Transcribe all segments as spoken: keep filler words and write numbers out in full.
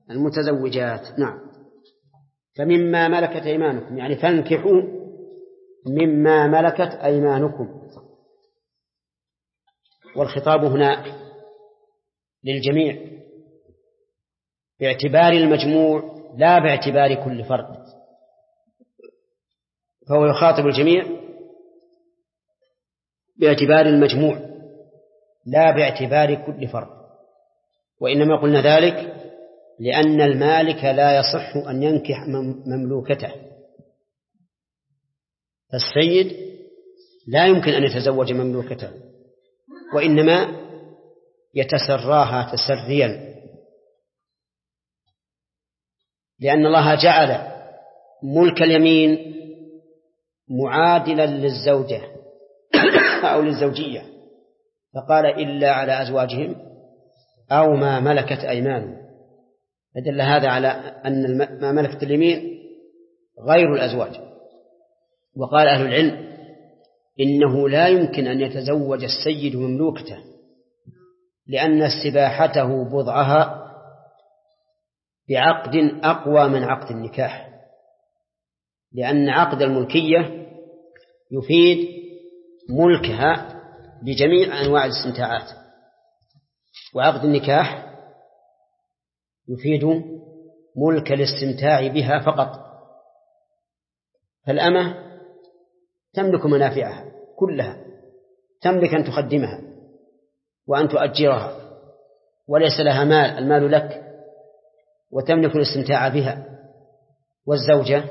المتزوجات. نعم. فمما ملكت أيمانكم يعني فانكحوا مما ملكت أيمانكم، والخطاب هنا للجميع باعتبار المجموع لا باعتبار كل فرد، فهو يخاطب الجميع باعتبار المجموع لا باعتبار كل فرد. وإنما قلنا ذلك لأن المالك لا يصح أن ينكح مملوكته، السيد لا يمكن أن يتزوج مملوكته، وإنما يتسراها تسريا، لأن الله جعل ملك اليمين معادلا للزوجة أو للزوجية، فقال إلا على أزواجهم أو ما ملكت أيمانهم، فدل هذا على أن ما ملكت اليمين غير الأزواج. وقال أهل العلم إنه لا يمكن أن يتزوج السيد مملوكته، لأن استباحته بضعها بعقد أقوى من عقد النكاح، لأن عقد الملكية يفيد ملكها بجميع أنواع الاستمتاعات، وعقد النكاح يفيد ملك الاستمتاع بها فقط. فالأمة تملك منافعها كلها، تملك أن تخدمها وأن تؤجرها وليس لها مال، المال لك، وتملك الاستمتاع بها. والزوجة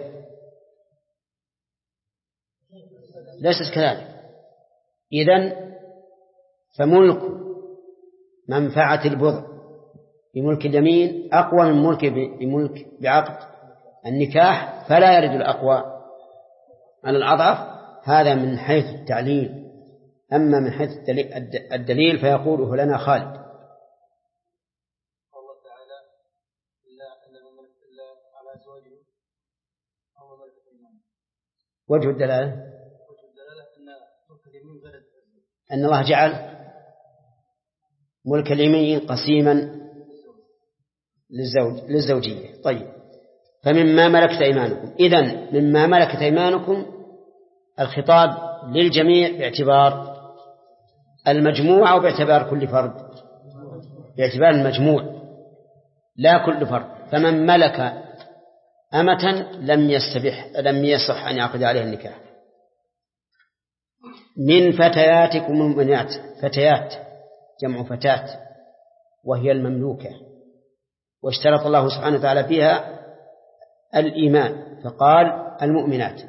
ليست كذلك. إذن فملك منفعة البضع بملك اليمين أقوى من ملك بملك بعقد النكاح، فلا يرد الأقوى على الأضعف. هذا من حيث التعليل. أما من حيث الدليل فيقوله لنا خالد. الله تعالى إلا أن الملك إلا على أزواجه أو ملك اليمين. وجه الدلالة وجه الدلالة أن ملك اليمين غير أن الله جعل ملك اليمين قسيما للزوج للزوجية. طيب، فمما ملكت أيمانكم، إذن مما ملكت أيمانكم الخطاب للجميع باعتبار المجموع أو باعتبار كل فرد؟ باعتبار المجموع لا كل فرد. فمن ملك أمة لم يستبح لم يصح أن يعقد عليها النكاح. من فتياتكم المؤمنات، فتيات جمع فتاة وهي المملوكة، واشترط الله سبحانه وتعالى فيها الإيمان فقال المؤمنات،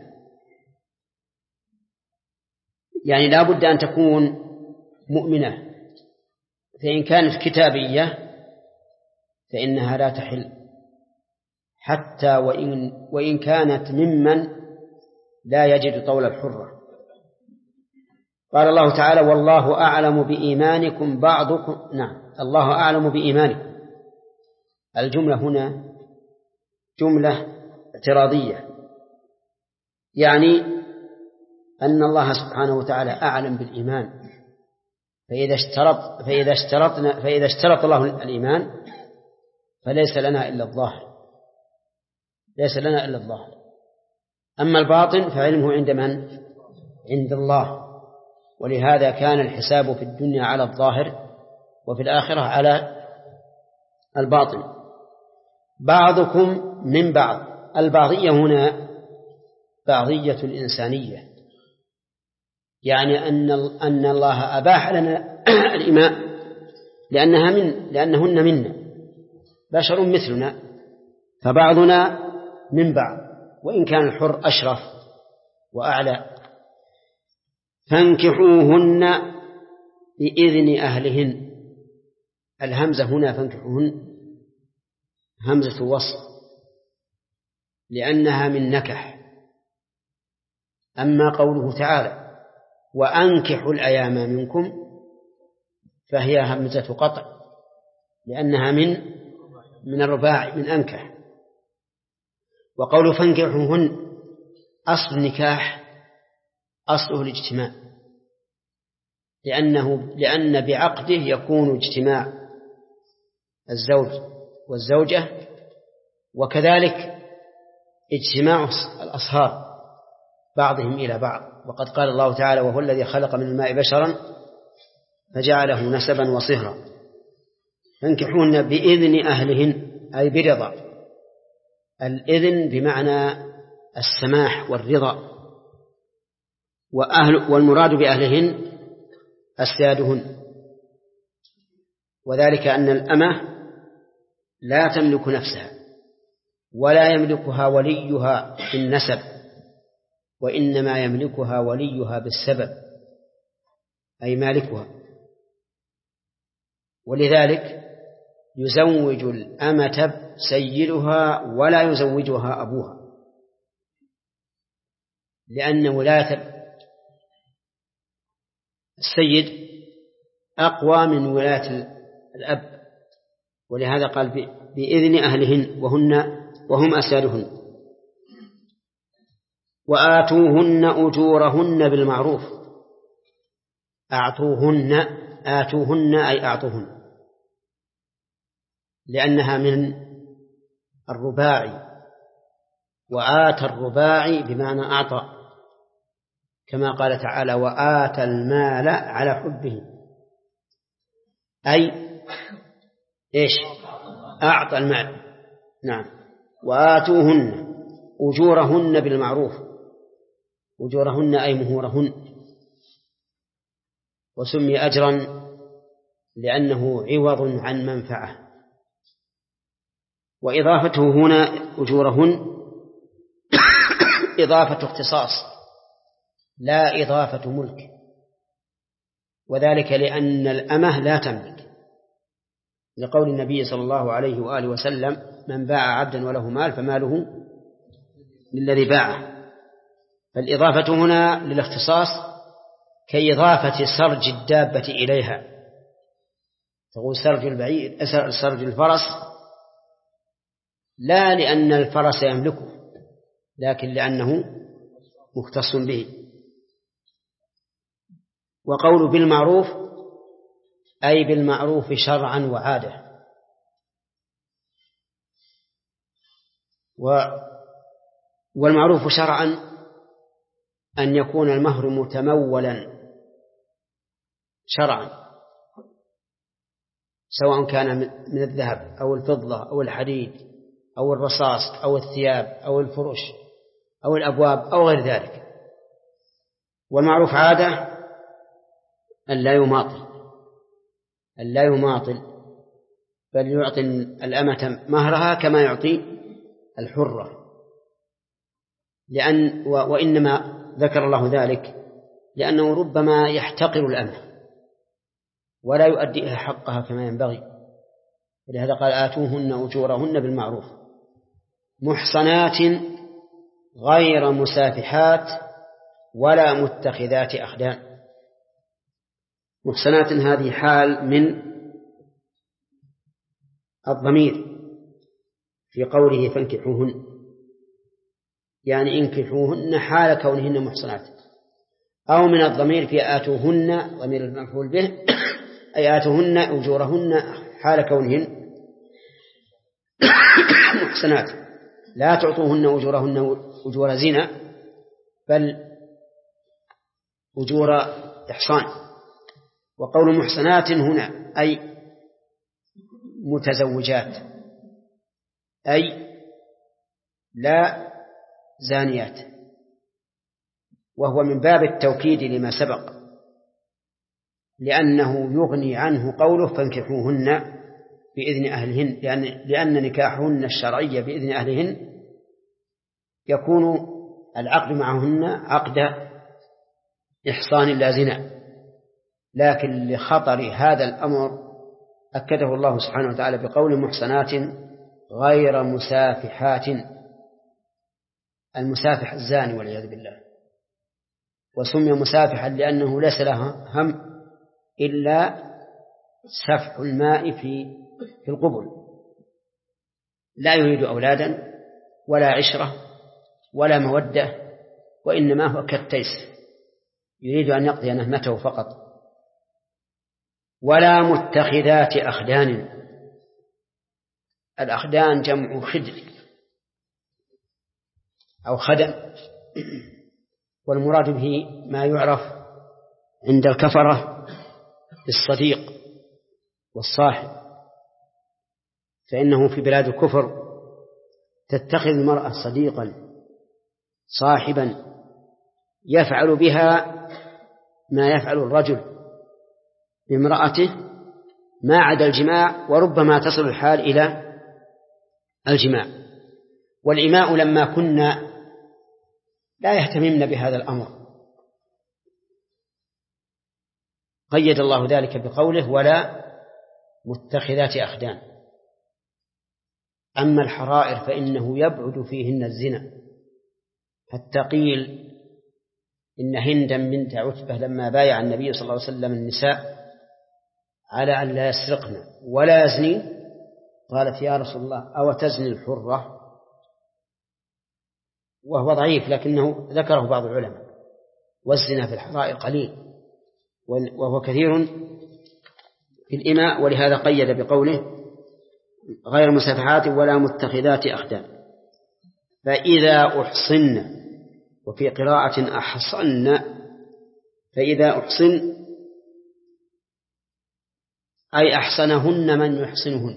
يعني لا بد أن تكون مؤمنة، فإن كانت كتابية فإنها لا تحل حتى وإن, وإن كانت ممن لا يجد طول الحرة. قال الله تعالى والله أعلم بإيمانكم بعضكم. نعم، الله أعلم بإيمانكم. الجملة هنا جملة اعتراضية، يعني أن الله سبحانه وتعالى أعلم بالإيمان، فإذا اشترط فإذا اشترطنا فإذا اشترط الله الإيمان فليس لنا إلا الظاهر، ليس لنا إلا الظاهر. أما الباطن فعلمه عند من؟ عند الله. ولهذا كان الحساب في الدنيا على الظاهر وفي الآخرة على الباطن. بعضكم من بعض، البعضية هنا بعضية الإنسانية، يعني أن أن الله أباح لنا الإماء لأنها من لأنهن منا بشر مثلنا، فبعضنا من بعض وإن كان الحر أشرف وأعلى. فانكحوهن بإذن أهلهن. الهمزة هنا فانكحوهن همزة وصل لأنها من نكح. أما قوله تعالى وأنكحوا الأيام منكم فهي همزة قطع لأنها من من الرباع من أنكح. وقوله فانكحوهن أصل النكاح أصله الاجتماع، لأنه لأن بعقده يكون اجتماع الزوج والزوجة وكذلك اجتماع الأصهار بعضهم إلى بعض، وقد قال الله تعالى: وهو الذي خلق من الماء بشرا فجعله نسبا وصهرا. فانكحوهن بإذن أهلهن أي برضا. الإذن بمعنى السماح والرضا، وأهل والمراد بأهلهن أسيادهن، وذلك أن الأمة لا تملك نفسها ولا يملكها وليها بالنسب، وإنما يملكها وليها بالسبب أي مالكها. ولذلك يزوج الأمة سيدها ولا يزوجها أبوها، لأن ولاية السيد أقوى من ولاية الأب، ولهذا قال بإذن أهلهن وهن وهم أسيادهن. وآتوهن أجورهن بالمعروف. أعطوهن آتوهن أي أعطوهن، لأنها من الرباعي، وآتى الرباعي بمعنى أعطى، كما قال تعالى: وآتى المال على حبه، أي إيش؟ أعطى المال. نعم. وآتوهن أجورهن بالمعروف، أجورهن أي مهورهن، وسمي أجرا لأنه عوض عن منفعة. وإضافته هنا أجورهن إضافة اختصاص لا إضافة ملك، وذلك لأن الأمة لا تملك، لقول النبي صلى الله عليه وآله وسلم: من باع عبدا وله مال فماله للذي باعه. فالإضافة هنا للاختصاص كإضافة سرج الدابة إليها، تقول سرج البعير سرج الفرس، لا لأن الفرس يملكه، لكن لأنه مختص به. وقول بالمعروف أي بالمعروف شرعا وعادة. والمعروف شرعا أن يكون المهر متمولا شرعا، سواء كان من الذهب أو الفضة أو الحديد أو الرصاص أو الثياب أو الفرش أو الأبواب أو غير ذلك. والمعروف عادة أن لا يماطل أن لا يماطل بل يعطي الأمة مهرها كما يعطي الحرة، لأن وإنما ذكر الله ذلك لأنه ربما يحتقر الأمة ولا يؤديها حقها كما ينبغي، ولهذا قال: آتوهن أجورهن بالمعروف محصنات غير مسافحات ولا متخذات أخدان. محصنات هذه حال من الضمير في قوله فانكحوهن، يعني انكحوهن حال كونهن محصنات، أو من الضمير في آتوهن ضمير المفعول به أي آتوهن أجورهن حال كونهن محصنات، لا تعطوهن أجورهن أجور زنا بل أجور إحصان. وقول محصنات هنا أي متزوجات، أي لا زانيات، وهو من باب التوكيد لما سبق، لأنه يغني عنه قوله فانكحوهن بإذن أهلهن، لأن, لأن نكاحهن الشرعي بإذن أهلهن يكون العقد معهن عقد إحصان لا زنا. لكن لخطر هذا الأمر أكده الله سبحانه وتعالى بقول محصنات غير مسافحات. المسافح الزاني والعياذ بالله، وسمي مسافحا لأنه ليس له هم إلا سفح الماء في في القبل، لا يريد أولادا ولا عشرة ولا مودة، وإنما هو كالتيس يريد أن يقضي نهمته فقط. ولا متخذات أخدان. الأخدان جمع خدر، أو خدم. والمراد به ما يعرف عند الكفرة بالصديق والصاحب، فإنه في بلاد الكفر تتخذ المرأة صديقا صاحبا يفعل بها ما يفعل الرجل بامرأته ما عدا الجماع، وربما تصل الحال إلى الجماع. والإماء لما كنا لا يهتممن بهذا الأمر قيد الله ذلك بقوله ولا متخذات أخدان. أما الحرائر فإنه يبعد فيهن الزنا، حتى قيل إن هندا بنت عتبة لما بايع النبي صلى الله عليه وسلم النساء على أن لا يسرقن ولا يزنين قالت يا رسول الله أو تزني الحرة، وهو ضعيف لكنه ذكره بعض العلماء. والزنا في الحرائر قليل وهو كثير في الإماء، ولهذا قيد بقوله غير مسافحات ولا متخذات أخدان. فإذا أحصن، وفي قراءة أحصن، فإذا أحصن أي أحصنهن من يحصنهن،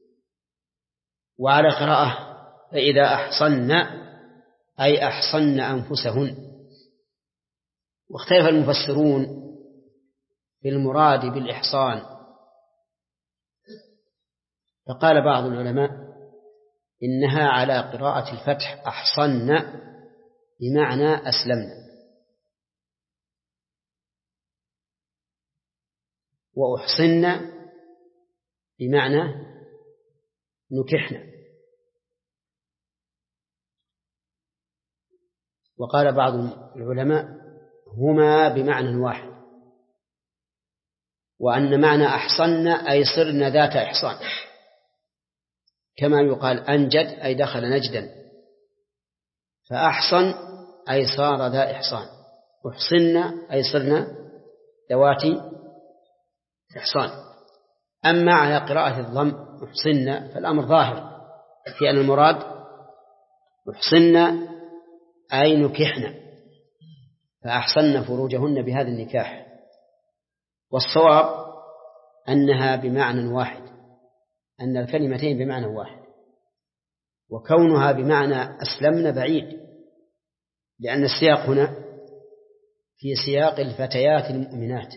وعلى قراءة فإذا أحصن أي أحصن أنفسهن. واختلف المفسرون في المراد بالإحصان، فقال بعض العلماء إنها على قراءة الفتح أحصن بمعنى أسلمنا، وأحصن بمعنى نكحنا. وقال بعض العلماء هما بمعنى واحد، وأن معنى أحصن أي صرن ذات إحصان، كما يقال أنجد أي دخل نجدا، فأحصن أي صار ذا إحصان، أحصن أي صرنا ذوات إحصان. أما على قراءة الضم أحصن فالأمر ظاهر في أن المراد أحصن أي نكحنا، فأحصن فروجهن بهذا النكاح. والصواب أنها بمعنى واحد، أن الكلمتين بمعنى واحد، وكونها بمعنى أسلمن بعيد، لأن السياق هنا في سياق الفتيات المؤمنات،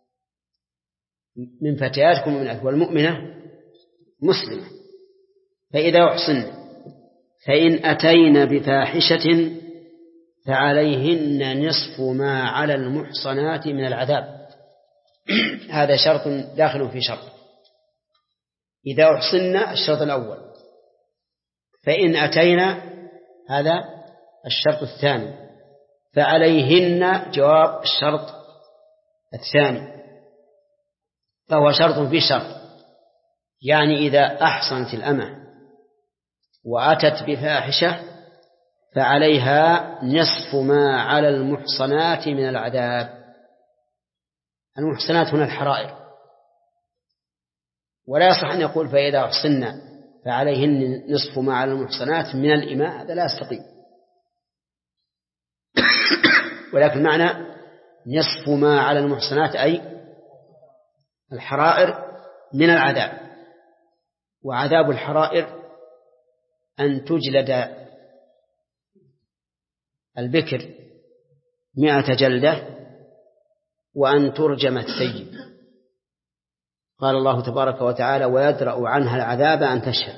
من فتياتكم المؤمنات، والمؤمنة مسلمة. فإذا أحصن فإن أتين بفاحشة فعليهن نصف ما على المحصنات من العذاب. هذا شرط داخل في شرط. إذا أحصن الشرط الأول، فإن أتينا هذا الشرط الثاني، فعليهن جواب الشرط الثاني، فهو شرط في شرط. يعني إذا أحصنت الأمة وأتت بفاحشة فعليها نصف ما على المحصنات من العذاب. المحصنات هنا الحرائر، ولا يصح أن يقول فإذا أحصن فعليهن نصف ما على المحصنات من الإماء، هذا لا يستقيم. ولكن معنى نصف ما على المحصنات أي الحرائر من العذاب. وعذاب الحرائر أن تجلد البكر مئة جلدة وأن ترجم الثيب. قال الله تبارك وتعالى ويدرأ عنها العذاب أن تشهد.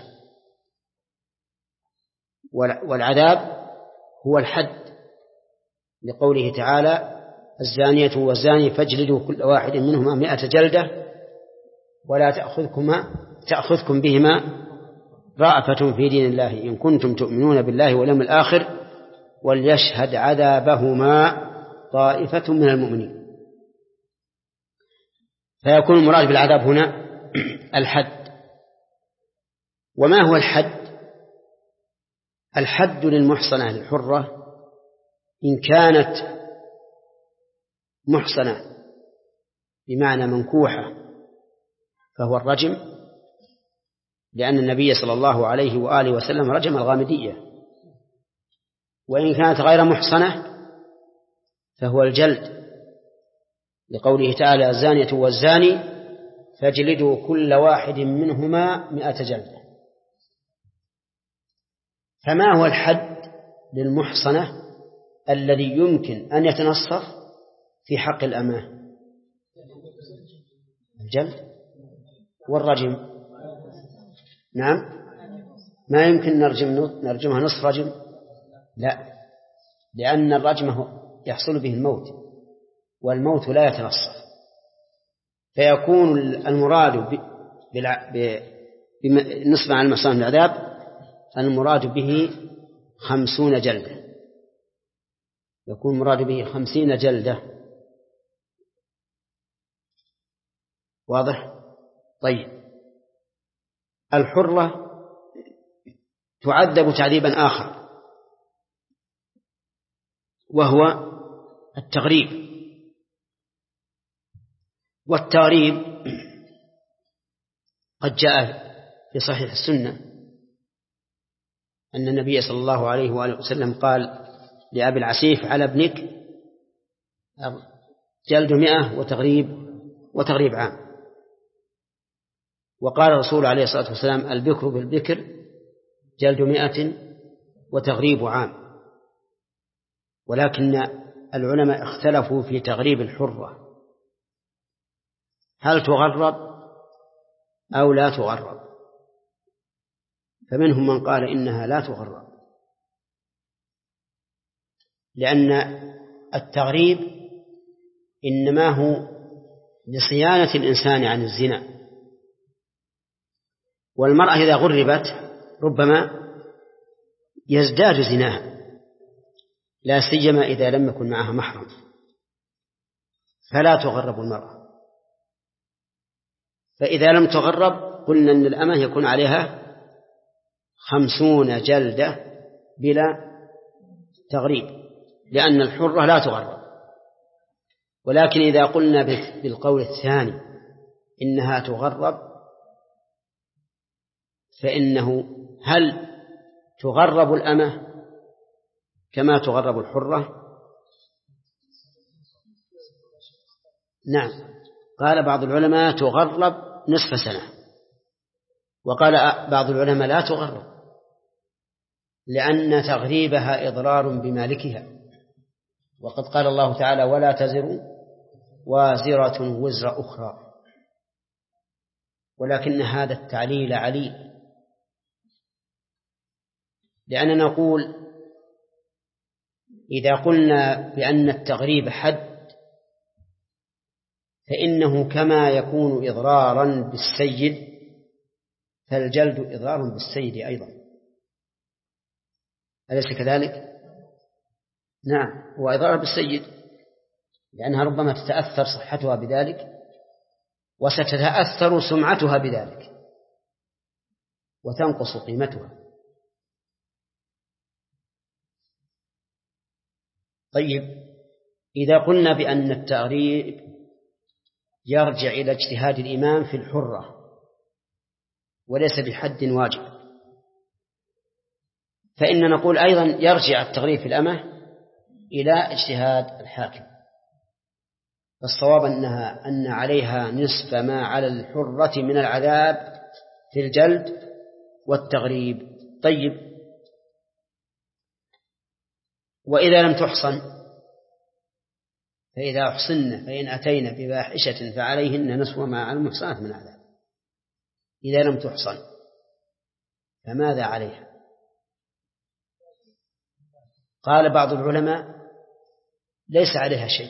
والعذاب هو الحد، لقوله تعالى الزانية والزاني فاجلدوا كل واحد منهما مئة جلدة ولا تأخذكما تأخذكم بهما رأفة في دين الله إن كنتم تؤمنون بالله واليوم الآخر وليشهد عذابهما طائفة من المؤمنين. فيكون المراد بالعذاب هنا الحد. وما هو الحد؟ الحد للمحصنة الحرة إن كانت محصنة بمعنى منكوحة فهو الرجم، لأن النبي صلى الله عليه وآله وسلم رجم الغامدية. وإن كانت غير محصنة فهو الجلد، لقوله تعالى الزانية والزاني فاجلدوا كل واحد منهما مئة جلدة. فما هو الحد للمحصنة الذي يمكن أن يتنصف في حق الأمة؟ الجلد والرجم. نعم، ما يمكن نرجم نرجمها نصف رجم، لا، لأن الرجم يحصل به الموت، والموت لا يتنصف، فيكون المراد بنصف عن المحصنة من العذاب المراد به خمسون جلدة، يكون مراد به خمسين جلدة. واضح؟ طيب، الحرة تعذب تعذيبا آخر وهو التغريب. والتغريب قد جاء في صحيح السنة أن النبي صلى الله عليه وآله وسلم قال لأبي العسيف على ابنك جلد مئة وتغريب وتغريب عام. وقال الرسول عليه الصلاة والسلام البكر بالبكر جلد مئة وتغريب عام. ولكن العلماء اختلفوا في تغريب الحرة، هل تغرب أو لا تغرب؟ فمنهم من قال إنها لا تغرب، لأن التغريب إنما هو لصيانة الإنسان عن الزنا، والمرأة إذا غربت ربما يزداد زناها، لا سيما إذا لم يكن معها محرم، فلا تغرب المرأة. فإذا لم تغرب قلنا أن الأمة يكون عليها خمسون جلدة بلا تغريب، لأن الحرة لا تغرب. ولكن إذا قلنا بالقول الثاني إنها تغرب، فإنه هل تغرب الأمة كما تغرب الحرة؟ نعم، قال بعض العلماء تغرب نصف سنة، وقال بعض العلماء لا تغرب، لأن تغريبها إضرار بمالكها، وقد قال الله تعالى ولا تزر وازرة وزر أخرى. ولكن هذا التعليل عليل، لأننا نقول إذا قلنا بأن التغريب حد فإنه كما يكون إضرارا بالسيد فالجلد إضرار بالسيد أيضا، أليس كذلك؟ نعم، هو إضرار بالسيد، لأنها ربما تتأثر صحتها بذلك وستتأثر سمعتها بذلك وتنقص قيمتها. طيب، إذا قلنا بأن التغريب يرجع إلى اجتهاد الإمام في الحرة وليس بحد واجب، فإن نقول أيضا يرجع التغريب في الأمة إلى اجتهاد الحاكم. الصواب أنها أن عليها نصف ما على الحرة من العذاب في الجلد والتغريب. طيب، وإذا لم تحصن فإذا أحصن فإن أتينا بفاحشة فعليهن نصف ما على المحصنات من عذاب. إذا لم تحصن فماذا عليها؟ قال بعض العلماء ليس عليها شيء،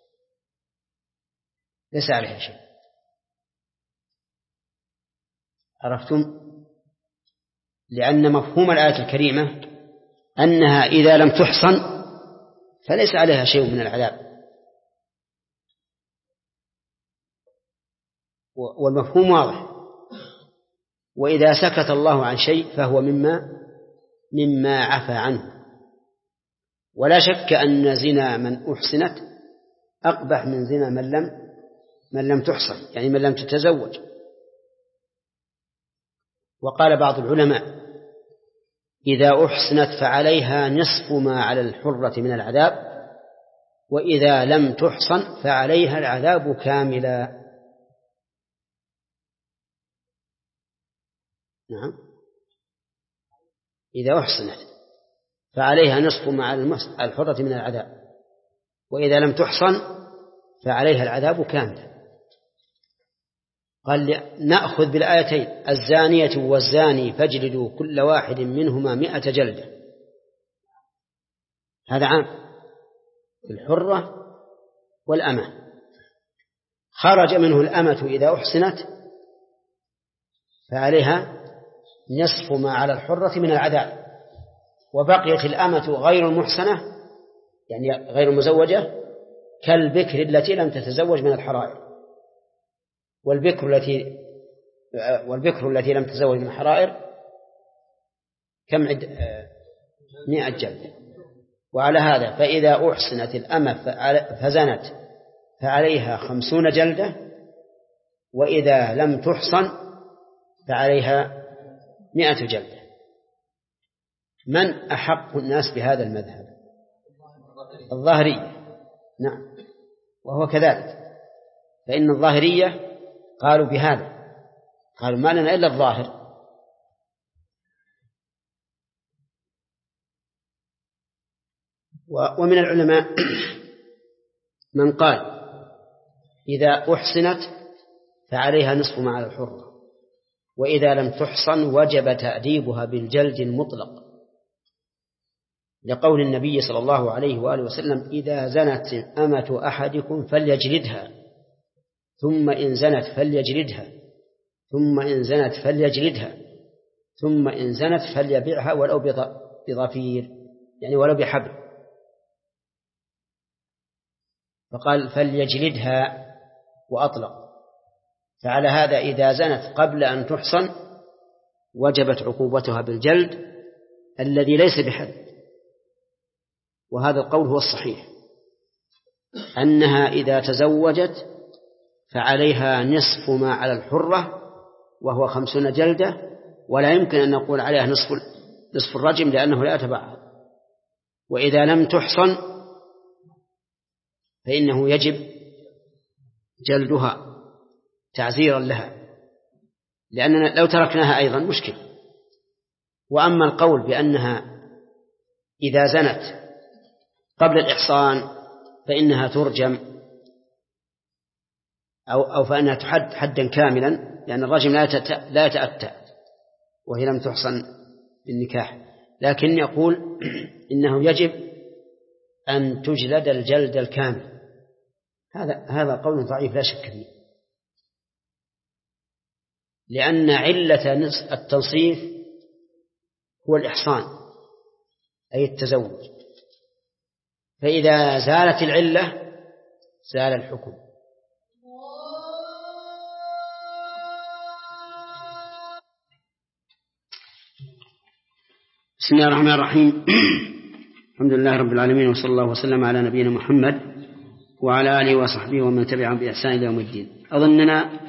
ليس عليها شيء. عرفتم؟ لأن مفهوم الآية الكريمة أنها إذا لم تحصن فليس عليها شيء من العذاب، والمفهوم واضح. وإذا سكت الله عن شيء فهو مما مما عفى عنه. ولا شك أن زنا من أحصنت أقبح من زنا من لم من لم تحصن، يعني من لم تتزوج. وقال بعض العلماء إذا أحصنت فعليها نصف ما على الحرة من العذاب، وإذا لم تحصن فعليها العذاب كاملا. نعم، إذا أحصنت فعليها نصف ما على الحرة من العذاب، وإذا لم تحصن فعليها العذاب كاملا. قال نأخذ بالآيتين: الزانية والزاني فاجلدوا كل واحد منهما مئة جلدة. هذا عام الحرة والأمة. خرج منه الأمة إذا أحسنت فعليها نصف ما على الحرة من العذاب، وبقيت الأمة غير المحسنة يعني غير المزوجة كالبكر التي لم تتزوج من الحرائر. والبكر التي والبكر التي لم تتزوج من الحرائر كم عد مئة جلدة. وعلى هذا فإذا أحسنت الأمة فزنت فعليها خمسون جلدة، وإذا لم تحصن فعليها مئة جلدة. من أحق الناس بهذا المذهب؟ الظاهرية. نعم، وهو كذلك، فإن الظاهرية قالوا بهذا، قالوا ما لنا إلا الظاهر. ومن العلماء من قال إذا أحصنت فعليها نصف ما على الحرة، وإذا لم تحصن وجب تأديبها بالجلد المطلق، لقول النبي صلى الله عليه وآله وسلم: إذا زنت أمة أحدكم فليجلدها، ثم إن زنت فليجلدها، ثم إن زنت فليجلدها، ثم إن زنت فليبيعها ولو بضفير، يعني ولو بحبل. فقال فليجلدها وأطلق. فعلى هذا إذا زنت قبل أن تحصن وجبت عقوبتها بالجلد الذي ليس بحد. وهذا القول هو الصحيح، أنها إذا تزوجت فعليها نصف ما على الحرة وهو خمسون جلدة، ولا يمكن أن نقول عليها نصف نصف الرجم لأنه لا يتبعها. وإذا لم تحصن فإنه يجب جلدها تعزيرا لها، لأننا لو تركناها أيضا مشكل. وأما القول بأنها إذا زنت قبل الإحصان فإنها ترجم أو أو فإنها تحد حدا كاملا، لأن الرجم لا يتأتى وهي لم تحصن بالنكاح، لكن يقول إنه يجب أن تجلد الجلد الكامل. هذا هذا قول ضعيف لا شك فيه، لأن علة التنصيف هو الإحصان أي التزوج، فإذا زالت العلة زال الحكم. بسم الله الرحمن الرحيم. الحمد لله رب العالمين، وصلى الله وسلم على نبينا محمد وعلى آله وصحبه ومن تبعهم بإحسان إلى يوم الدين. أظننا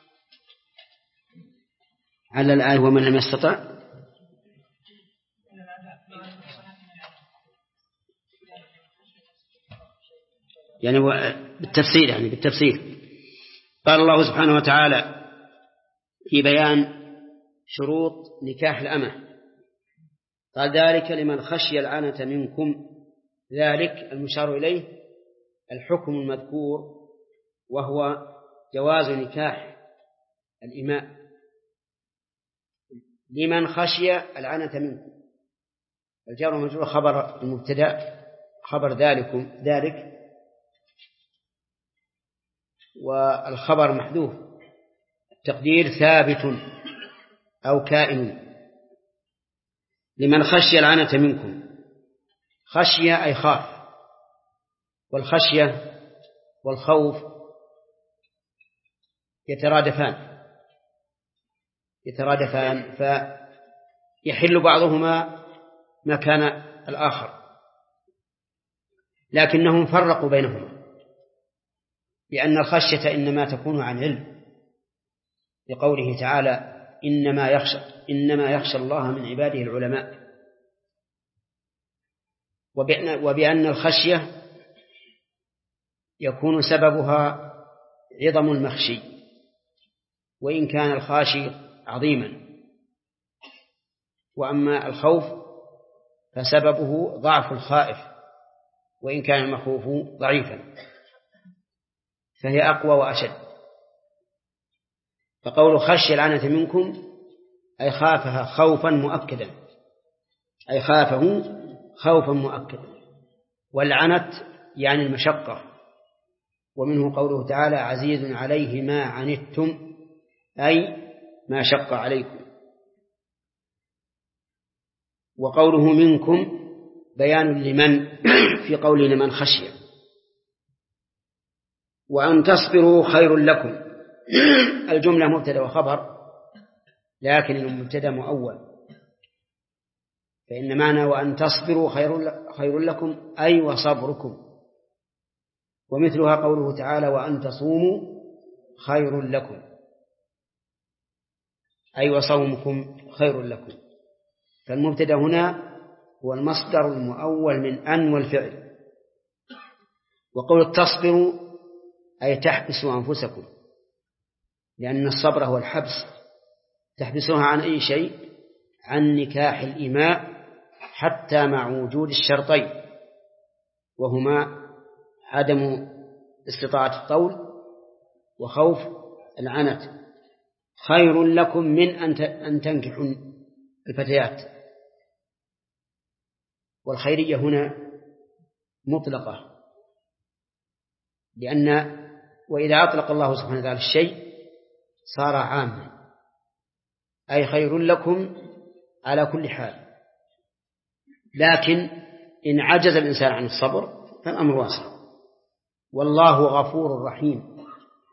على الآية ومن لم يستطع يعني بالتفصيل يعني بالتفصيل. قال الله سبحانه وتعالى في بيان شروط نكاح الأمة، قال ذلك لمن خشي العنة منكم. ذلك المشار إليه الحكم المذكور، وهو جواز نكاح الإماء لمن خشي العنة منكم. الجار والمجرور خبر المبتدأ، خبر ذلكم ذلك، والخبر محذوف، التقدير ثابت أو كائن. لمن خشي العنة منكم، خشية أي خاف، والخشية والخوف يترادفان يترادفان فيحل بعضهما مكان الآخر، لكنهم فرقوا بينهما، لأن الخشية إنما تكون عن علم، لقوله تعالى إنما يخشى إنما يخشى الله من عباده العلماء. وبأن, وبأن الخشية يكون سببها عظم المخشي وإن كان الخاشي عظيما، وأما الخوف فسببه ضعف الخائف وإن كان المخوف ضعيفا، فهي أقوى وأشد. فقول خشي العنة منكم أي خافها خوفا مؤكدا، أي خافه خوفا مؤكدا. والعنت يعني المشقة، ومنه قوله تعالى عزيز عليه ما عنتم أي ما شق عليكم. وقوله منكم بيان لمن في قوله لمن خشي. وأن تصبروا خير لكم الجملة مبتدأ وخبر، لكن المبتدأ مؤول، فإن معنى وأن تصبروا خير لكم أي وصبركم. ومثلها قوله تعالى وأن تصوموا خير لكم أي وصومكم خير لكم. فالمبتدأ هنا هو المصدر المؤول من أن والفعل. وقول تصبروا أي تحبسوا أنفسكم، لأن الصبر هو الحبس، تحبسوها عن أي شيء؟ عن نكاح الإماء حتى مع وجود الشرطين، وهما عدم استطاعة الطول وخوف العنت. خير لكم من أن تنكحوا الفتيات، والخيرية هنا مطلقة، لأن وإذا أطلق الله سبحانه وتعالى الشيء صار عاما، أي خير لكم على كل حال. لكن إن عجز الإنسان عن الصبر فالأمر واسع، والله غفور رحيم.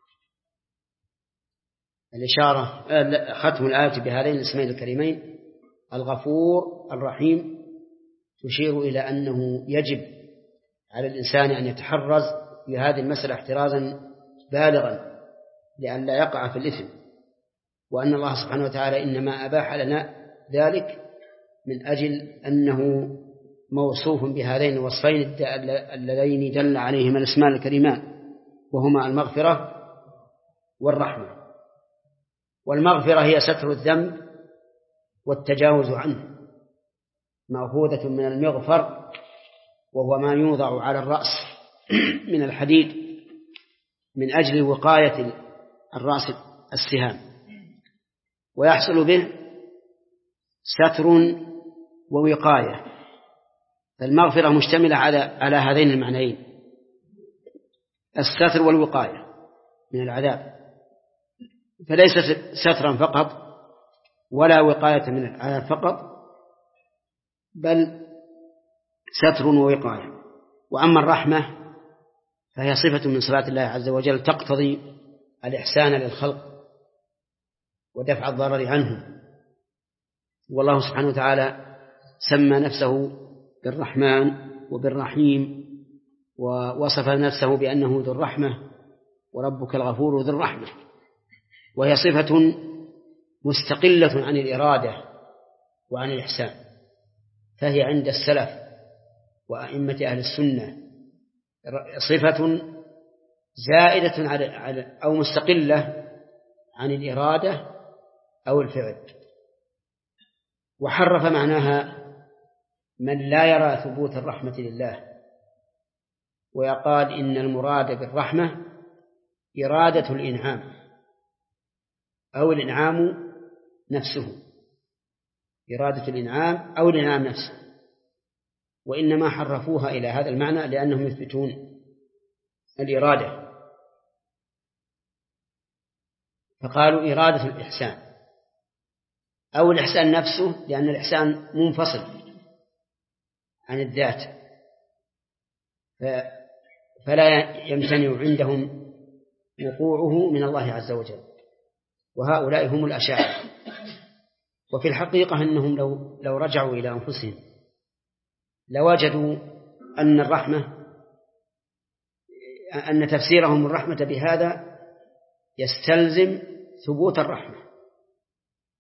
الإشارة ختم الآية بهذين الاسمين الكريمين الغفور الرحيم تشير إلى أنه يجب على الإنسان أن يتحرز في هذه المسألة احترازا بالغا لئلا يقع في الإثم، وأن الله سبحانه وتعالى إنما أباح لنا ذلك من أجل أنه موصوف بهذين الوصفين اللذين دل عليهما الاسمان الكريمان، وهما المغفرة والرحمة. والمغفرة هي ستر الذنب والتجاوز عنه، مأخوذة من المغفر وهو ما يوضع على الرأس من الحديد من أجل وقاية الرأس السهام، ويحصل به ستر ووقاية. فالمغفرة مشتملة على على هذين المعنيين، الستر والوقاية من العذاب، فليس سترا فقط ولا وقاية من العذاب فقط، بل ستر ووقاية. وأما الرحمة فهي صفة من صفات الله عز وجل تقتضي الإحسان للخلق ودفع الضرر عنهم. والله سبحانه وتعالى سمى نفسه بالرحمن وبالرحيم، ووصف نفسه بأنه ذو الرحمة وربك الغفور ذو الرحمة، وهي صفة مستقلة عن الإرادة وعن الإحسان، فهي عند السلف وأئمة أهل السنة صفة زائدة على أو مستقلة عن الإرادة أو الفعل. وحرف معناها من لا يرى ثبوت الرحمة لله، ويقال إن المراد بالرحمة إرادة الإنعام أو الإنعام نفسه، إرادة الإنعام أو الإنعام نفسه، وإنما حرفوها إلى هذا المعنى لأنهم يثبتون الإرادة، فقالوا إرادة الإحسان أو الإحسان نفسه، لأن الإحسان منفصل عن الذات، فلا يمتنع عندهم وقوعه من الله عز وجل. وهؤلاء هم الأشاعرة. وفي الحقيقة أنهم لو, لو رجعوا إلى أنفسهم لوجدوا أن الرحمة أن تفسيرهم الرحمة بهذا يستلزم ثبوت الرحمة،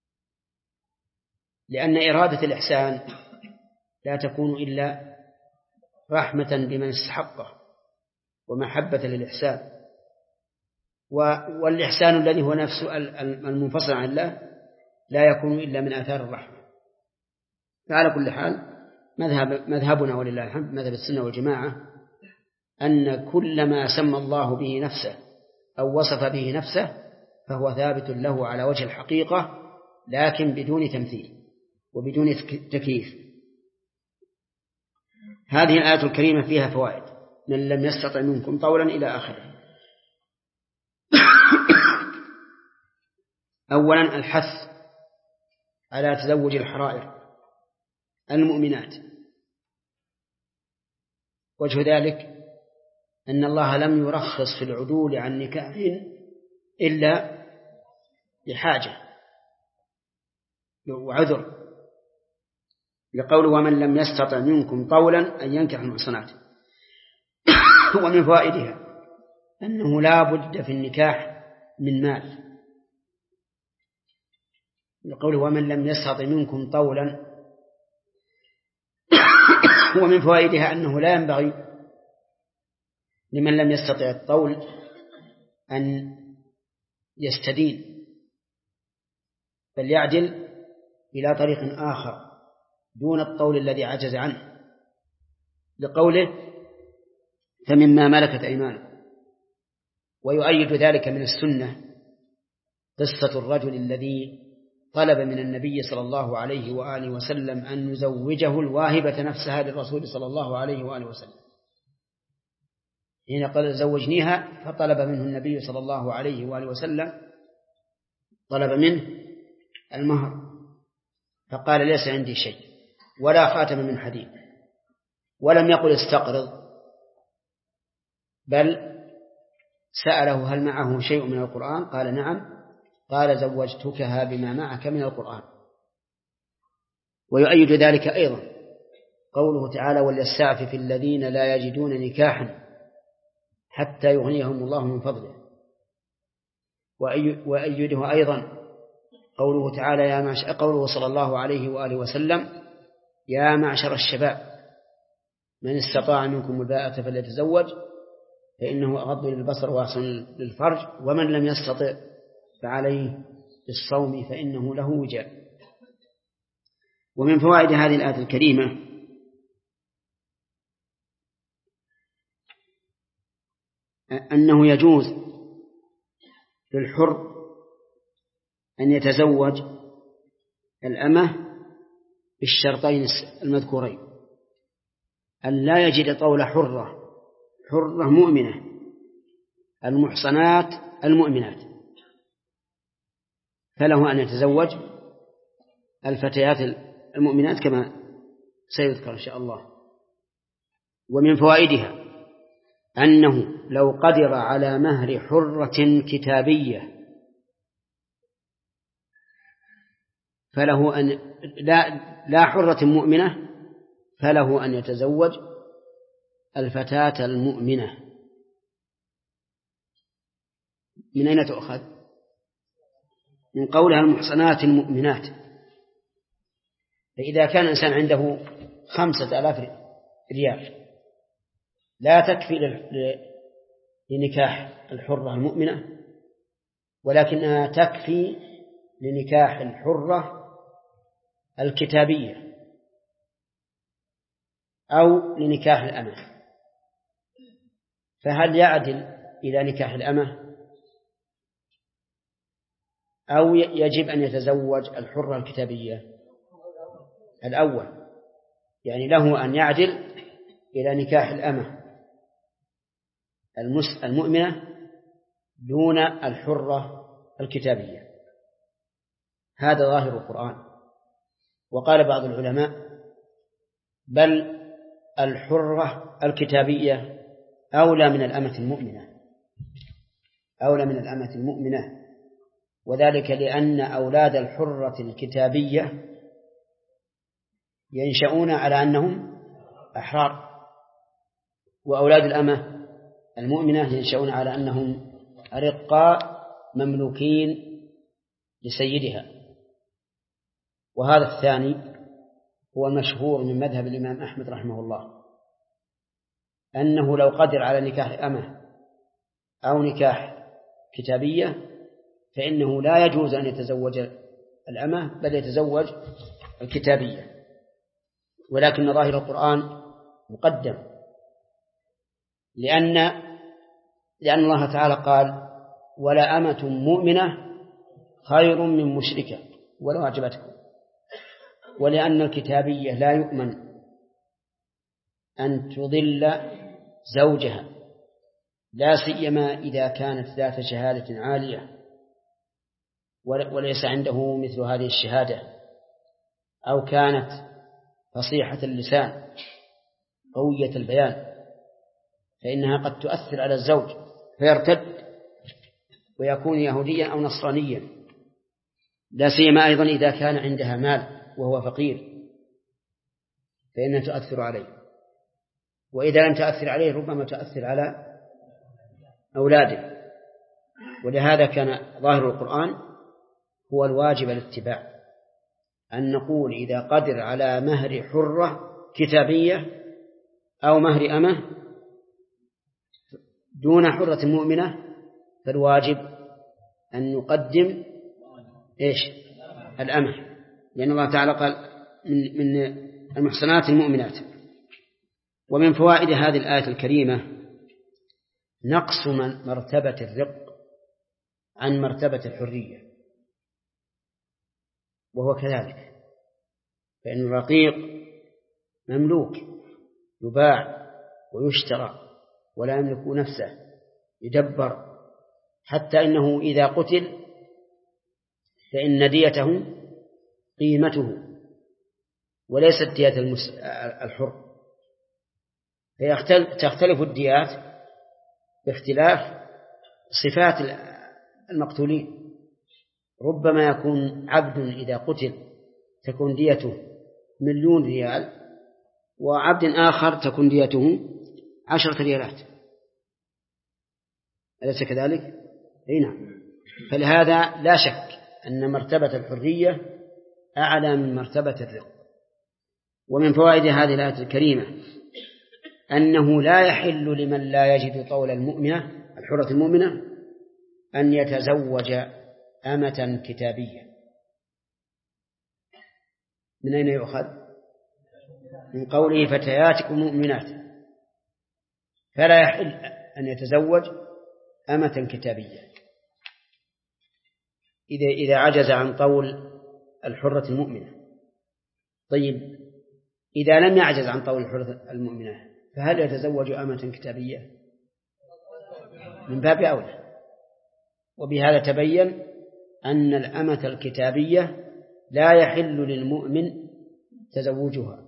لأن إرادة الإحسان لا تكون إلا رحمة بمن استحقه ومحبة للإحسان، والإحسان الذي هو نفس المنفصل عن الله لا يكون إلا من آثار الرحمة. فعلى كل حال مذهب مذهبنا ولله الحمد مذهب السنة والجماعة أن كل ما سمى الله به نفسه أو وصف به نفسه فهو ثابت له على وجه الحقيقة، لكن بدون تمثيل وبدون تكييف. هذه الآية الكريمة فيها فوائد: من لم يستطع منكم طولا إلى آخره. أولا الحث على تزوج الحرائر المؤمنات. وجه ذلك أن الله لم يرخص في العدول عن نكاح إلا لحاجة وعذر، لقوله ومن لم يستطع منكم طولا أن ينكح المحصنات. ومن فوائدها أنه لا بد في النكاح من مال، لقوله ومن لم يستطع منكم طولا. ومن فوائدها أنه لا ينبغي لمن لم يستطع الطول أن يستدين، بل يعدل إلى طريق آخر دون الطول الذي عجز عنه، لقوله فمما ملكت أيمانكم. ويؤيد ذلك من السنة قصة الرجل الذي طلب من النبي صلى الله عليه وآله وسلم أن يزوجه الواهبة نفسها للرسول صلى الله عليه وآله وسلم. حين قال زوجنيها فطلب منه النبي صلى الله عليه وآله وسلم طلب منه المهر، فقال ليس عندي شيء ولا خاتم من حديد، ولم يقل استقرض، بل سأله هل معه شيء من القرآن؟ قال نعم. قال زوجتكها بما معك من القرآن. ويؤيد ذلك أيضا قوله تعالى وليستعفف الذين لا يجدون نكاحا حتى يغنيهم الله من فضله. وأيده أيضا قوله تعالى يا معشر قوله صلى الله عليه وآله وسلم يا معشر الشباب من استطاع منكم الباءة فليتزوج فإنه أغض للبصر وأحسن للفرج ومن لم يستطع فعليه بالصوم فإنه له وجاء. ومن فوائد هذه الآية الكريمة أنه يجوز للحر أن يتزوج الأمة بالشرطين المذكورين: أن لا يجد طول حرة حرة مؤمنة المحصنات المؤمنات، فله أن يتزوج الفتيات المؤمنات كما سيذكر إن شاء الله. ومن فوائدها أنه لو قدر على مهر حرة كتابية فله أن لا, لا حرة مؤمنة فله أن يتزوج الفتاة المؤمنة. من أين تؤخذ؟ من قولها المحصنات المؤمنات. فإذا كان الإنسان عنده خمسة آلاف ريال لا تكفي لنكاح الحرة المؤمنة، ولكنها تكفي لنكاح الحرة الكتابية أو لنكاح الأمة، فهل يعدل إلى نكاح الأمة أو يجب أن يتزوج الحرة الكتابية؟ الأول، يعني له أن يعدل إلى نكاح الأمة المؤمنة دون الحرة الكتابية. هذا ظاهر القرآن. وقال بعض العلماء بل الحرة الكتابية أولى من الأمة المؤمنة أولى من الأمة المؤمنة وذلك لأن أولاد الحرة الكتابية ينشؤون على أنهم أحرار، وأولاد الأمة المؤمنة ينشؤون على أنهم أرقاء مملوكين لسيدها. وهذا الثاني هو المشهور من مذهب الإمام أحمد رحمه الله، أنه لو قدر على نكاح أمه أو نكاح كتابية فإنه لا يجوز أن يتزوج الأمة بل يتزوج الكتابية، ولكن ظاهر القرآن مقدم، لأن لأن الله تعالى قال ولا أمة مؤمنة خير من مشركة ولو أعجبتكم، ولأن الكتابية لا يؤمن أن تضل زوجها، لا سيما إذا كانت ذات شهادة عالية وليس عنده مثل هذه الشهادة، أو كانت فصيحة اللسان قوية البيان، فإنها قد تؤثر على الزوج فيرتد ويكون يهوديا أو نصرانيا، لا سيما أيضا إذا كان عندها مال وهو فقير فإنها تؤثر عليه، وإذا لم تؤثر عليه ربما تؤثر على أولاده. ولهذا كان ظاهر القرآن هو الواجب الاتباع، أن نقول إذا قدر على مهر حرة كتابية أو مهر أمه دون حرة مؤمنة فالواجب أن نقدم إيش الأمه، لأن الله تعالى قال من, من المحصنات المؤمنات. ومن فوائد هذه الآية الكريمة نقص من مرتبة الرق عن مرتبة الحرية، وهو كذلك، فإن الرقيق مملوك يباع ويشترى ولا يملك نفسه يدبر، حتى إنه إذا قتل فإن ديته قيمته وليست دية الحر، تختلف الديات باختلاف صفات المقتولين. ربما يكون عبد إذا قتل تكون ديته مليون ريال، وعبد آخر تكون ديته عشرة ريالات، أليس كذلك؟ أي نعم. فلهذا لا شك أن مرتبة الحرية أعلى من مرتبة الرق. ومن فوائد هذه الآية الكريمة أنه لا يحل لمن لا يجد طول المؤمنة الحرة المؤمنة أن يتزوج أمة كتابية. من أين يؤخذ؟ من قوله فتياتكم مؤمنات، فلا يحل أن يتزوج أمة كتابية إذا إذا عجز عن طول الحرة المؤمنة. طيب إذا لم يعجز عن طول الحرة المؤمنة فهل يتزوج أمة كتابية؟ من باب أولى. وبهذا تبين أن الأمة الكتابية لا يحل للمؤمن تزوجها.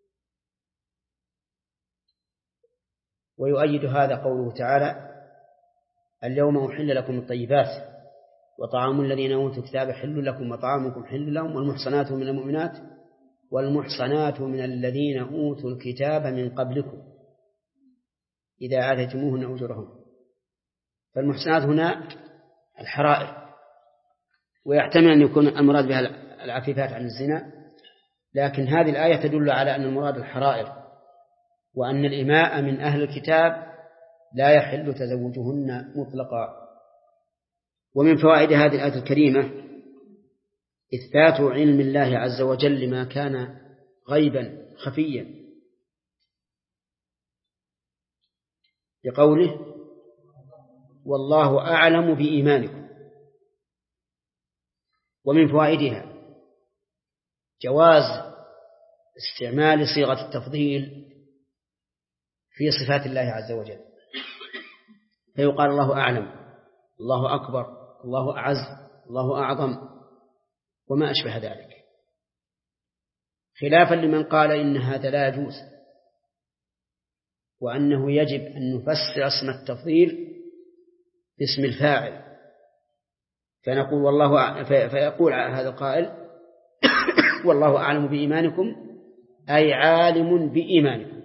ويؤيد هذا قوله تعالى اليوم أحل لكم الطيبات وطعام الذين أوتوا الكتاب حل لكم وطعامكم حل لهم والمحصنات من المؤمنات والمحصنات من الذين أوتوا الكتاب من قبلكم إذا آتيتموهن أجورهن. فالمحصنات هنا الحرائر، ويحتمل أن يكون المراد بها العفيفات عن الزنا، لكن هذه الآية تدل على أن المراد الحرائر، وأن الإماء من أهل الكتاب لا يحل تزوجهن مطلقا. ومن فوائد هذه الآية الكريمة إثبات علم الله عز وجل لما كان غيبا خفيا، بقوله والله أعلم بإيمانكم. ومن فوائدها جواز استعمال صيغة التفضيل في صفات الله عز وجل، فيقال الله أعلم، الله أكبر، الله أعز، الله أعظم وما أشبه ذلك، خلافا لمن قال إن هذا لا يجوز، وأنه يجب أن نفسر اسم التفضيل باسم الفاعل، فنقول والله فيقول هذا القائل والله أعلم بإيمانكم أي عالم بإيمانكم.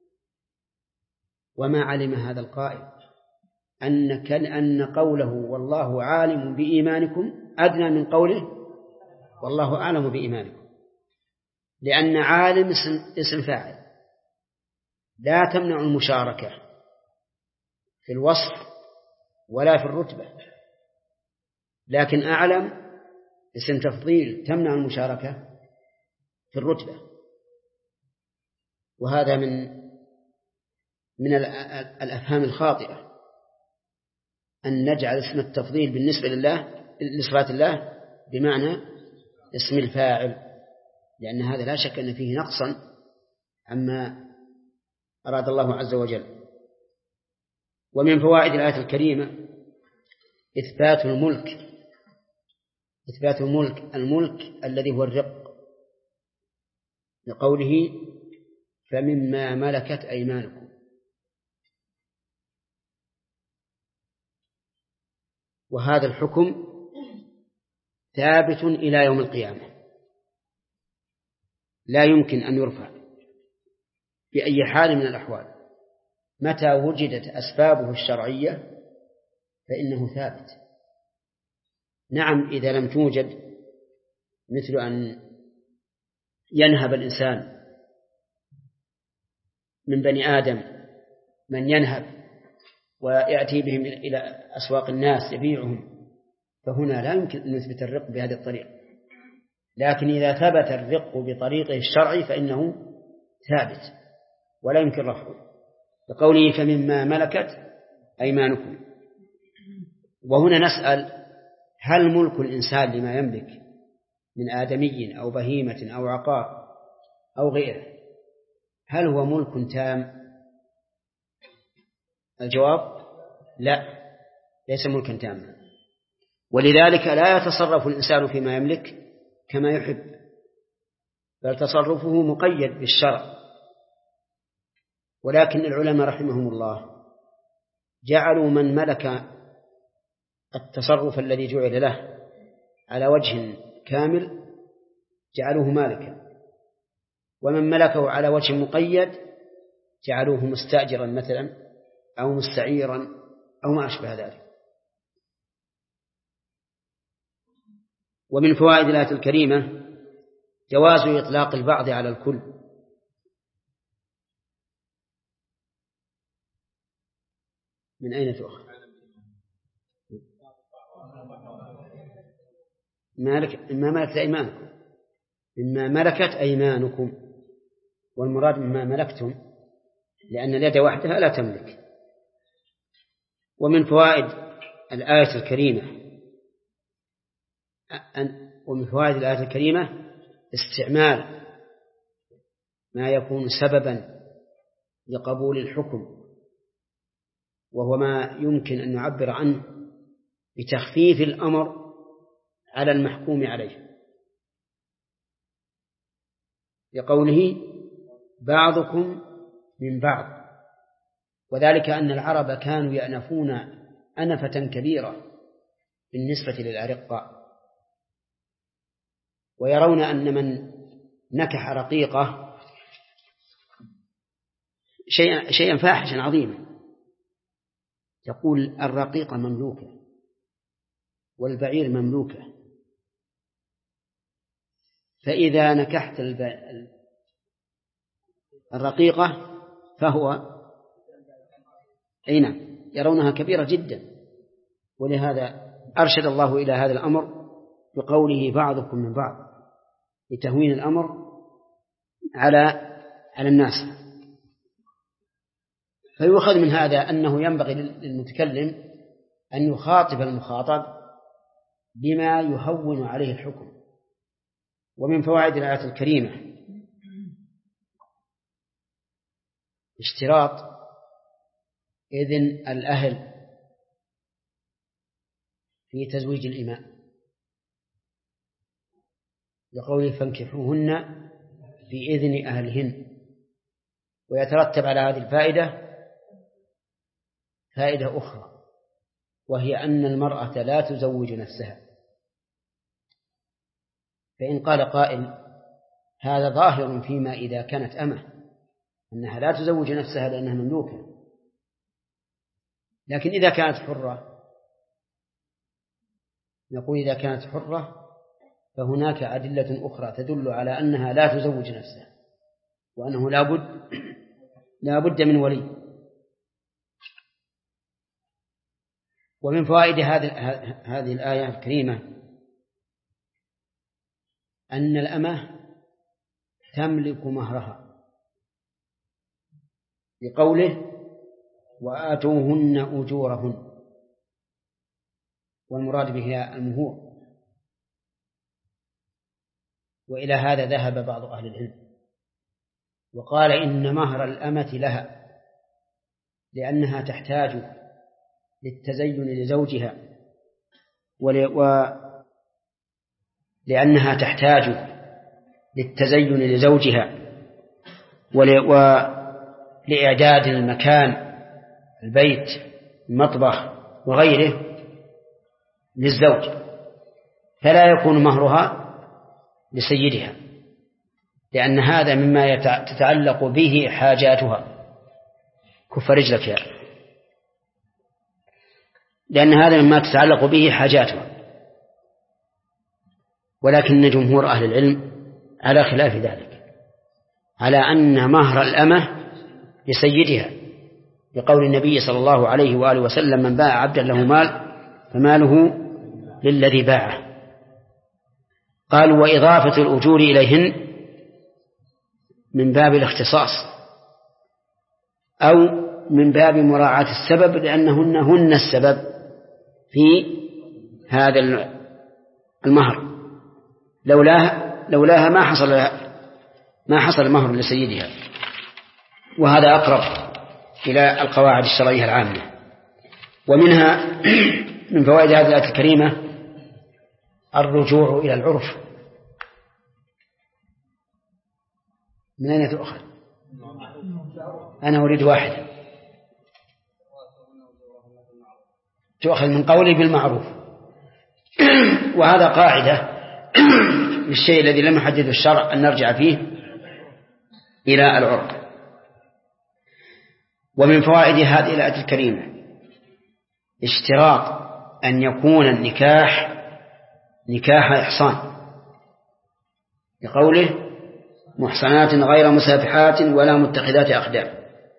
وما علم هذا القائل أن أن قوله والله عالم بإيمانكم أدنى من قوله والله أعلم بإيمانكم، لأن عالم اسم, اسم فاعل لا تمنع المشاركة في الوصف ولا في الرتبة، لكن أعلم اسم تفضيل تمنع المشاركة في الرتبة. وهذا من من الأفهام الخاطئة أن نجعل اسم التفضيل بالنسبة لله لصفات الله بمعنى اسم الفاعل، لأن هذا لا شك أن فيه نقصا عما أراد الله عز وجل. ومن فوائد الآية الكريمة إثبات الملك، إثبات الملك الملك الذي هو الرق، لقوله فمما ملكت أيمانكم. وهذا الحكم ثابت إلى يوم القيامة، لا يمكن أن يرفع بأي حال من الأحوال. متى وجدت أسبابه الشرعية فإنه ثابت. نعم إذا لم توجد، مثل أن ينهب الإنسان من بني آدم من ينهب ويأتي بهم إلى أسواق الناس يبيعهم، فهنا لا يمكن أن نثبت الرق بهذه الطريقة. لكن إذا ثبت الرق بطريقه الشرعي فإنه ثابت ولا يمكن رفعه، لقوله فمما ملكت أيمانكم. وهنا نسأل: هل ملك الإنسان لما يملك من آدمي أو بهيمة أو عقار أو غيره هل هو ملك تام؟ الجواب: لا، ليس ملكا تاما. ولذلك لا يتصرف الإنسان فيما يملك كما يحب، بل تصرفه مقيد بالشرع. ولكن العلماء رحمهم الله جعلوا من ملك التصرف الذي جعل له على وجه كامل جعلوه مالكا، ومن ملكه على وجه مقيد جعلوه مستأجرا مثلا أو مستعيرا أو ما أشبه ذلك. ومن فوائد الآية الكريمة جواز إطلاق البعض على الكل. من أين تؤخذ؟ مالك مما ملكت أيمانكم، مما ملكت أيمانكم، والمراد مما ملكتم، لأن اليد وحدها لا تملك. ومن فوائد الآية الكريمة ومن فوائد الآية الكريمة استعمال ما يكون سببا لقبول الحكم، وهو ما يمكن أن نعبر عنه بتخفيف الأمر على المحكوم عليه، لقوله بعضكم من بعض. وذلك أن العرب كانوا يأنفون أنفة كبيرة بالنسبة للأرقاء، ويرون أن من نكح رقيقة شيئا, شيئا فاحشا عظيما. يقول الرقيقة مملوكة والبعير مملوكة، فإذا نكحت الرقيقة فهو أين يرونها كبيرة جدا. ولهذا أرشد الله إلى هذا الأمر بقوله بعضكم من بعض، لتهوين الأمر على على الناس. فيؤخذ من هذا أنه ينبغي للمتكلم أن يخاطب المخاطب بما يهون عليه الحكم. ومن فوائد الآية الكريمة اشتراط إذن الأهل في تزويج الإماء، لقوله فانكحوهن بإذن أهلهن. ويترتب على هذه الفائدة فائدة أخرى، وهي أن المرأة لا تزوج نفسها. فإن قال قائل هذا ظاهر فيما إذا كانت أمة، أنها لا تزوج نفسها لأنها مملوكة، لكن إذا كانت حرة نقول إذا كانت حرة فهناك أدلة أخرى تدل على أنها لا تزوج نفسها، وأنه لا بد لا بد من ولي. ومن فوائد هذه الآية الكريمة أن الأمة تملك مهرها بقوله وآتوهن أجورهن، والمراد بها المهور. وإلى هذا ذهب بعض أهل العلم وقال إن مهر الأمة لها لأنها تحتاج للتزين لزوجها، ولأنها تحتاج للتزين لزوجها ولإعداد المكان، البيت، المطبخ وغيره للزوج، فلا يكون مهرها لسيدها، لأن هذا مما تتعلق به حاجاتها. كف رجلك يا لأن هذا مما تتعلق به حاجاتها. ولكن جمهور أهل العلم على خلاف ذلك، على أن مهر الأمة لسيدها، بقول النبي صلى الله عليه وآله وسلم من باع عبدا له مال فماله للذي باعه. قالوا وإضافة الأجور إليهن من باب الاختصاص أو من باب مراعاة السبب، لأنهن هن السبب في هذا المهر، لولاها لولاها ما حصل ما حصل مهر لسيدها. وهذا أقرب إلى القواعد الشرعية العامة. ومنها من فوائد هذه الآية الكريمة الرجوع إلى العرف. من أين تؤخذ؟ أنا أريد واحدة تؤخذ من قولي بالمعروف. وهذا قاعدة للشيء الذي لم يحدده الشرع أن نرجع فيه إلى العرف. ومن فوائد هذه الآية الكريمة اشتراط أن يكون النكاح نكاح إحصان، لقوله محصنات غير مسافحات ولا متخذات أخدان.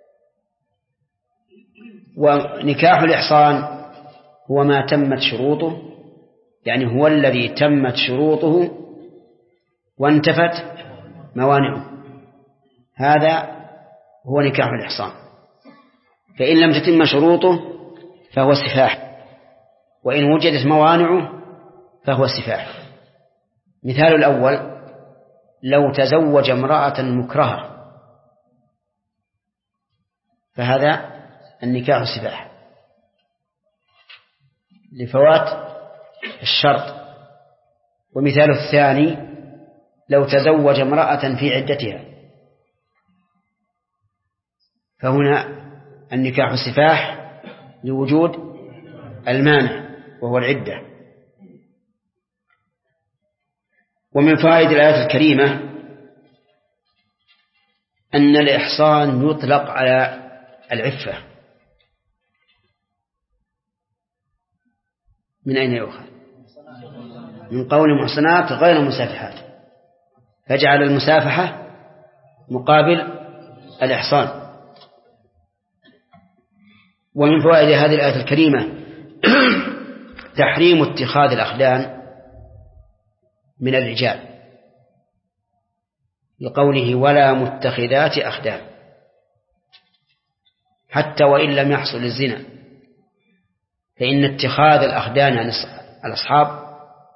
ونكاح الإحصان هو ما تمت شروطه، يعني هو الذي تمت شروطه وانتفت موانعه، هذا هو نكاح الإحصان. فإن لم تتم شروطه فهو سفاح، وإن وجدت موانعه فهو سفاح. مثال الأول لو تزوج امرأة مكرهة فهذا النكاح سفاح لفوات الشرط. ومثال الثاني لو تزوج امرأة في عدتها فهنا النكاح سفاح لوجود المانع وهو العدة. ومن فوائد الآية الكريمة أن الإحصان يطلق على العفة. من أين يؤخذ؟ من قول محصنات غير مسافحات، فجعل المسافحة مقابل الإحصان. ومن فوائد هذه الآية الكريمة تحريم اتخاذ الأخدان من الرجال، لقوله ولا متخذات أخدان، حتى وإن لم يحصل الزنا، فإن اتخاذ الأخدان عن الأصحاب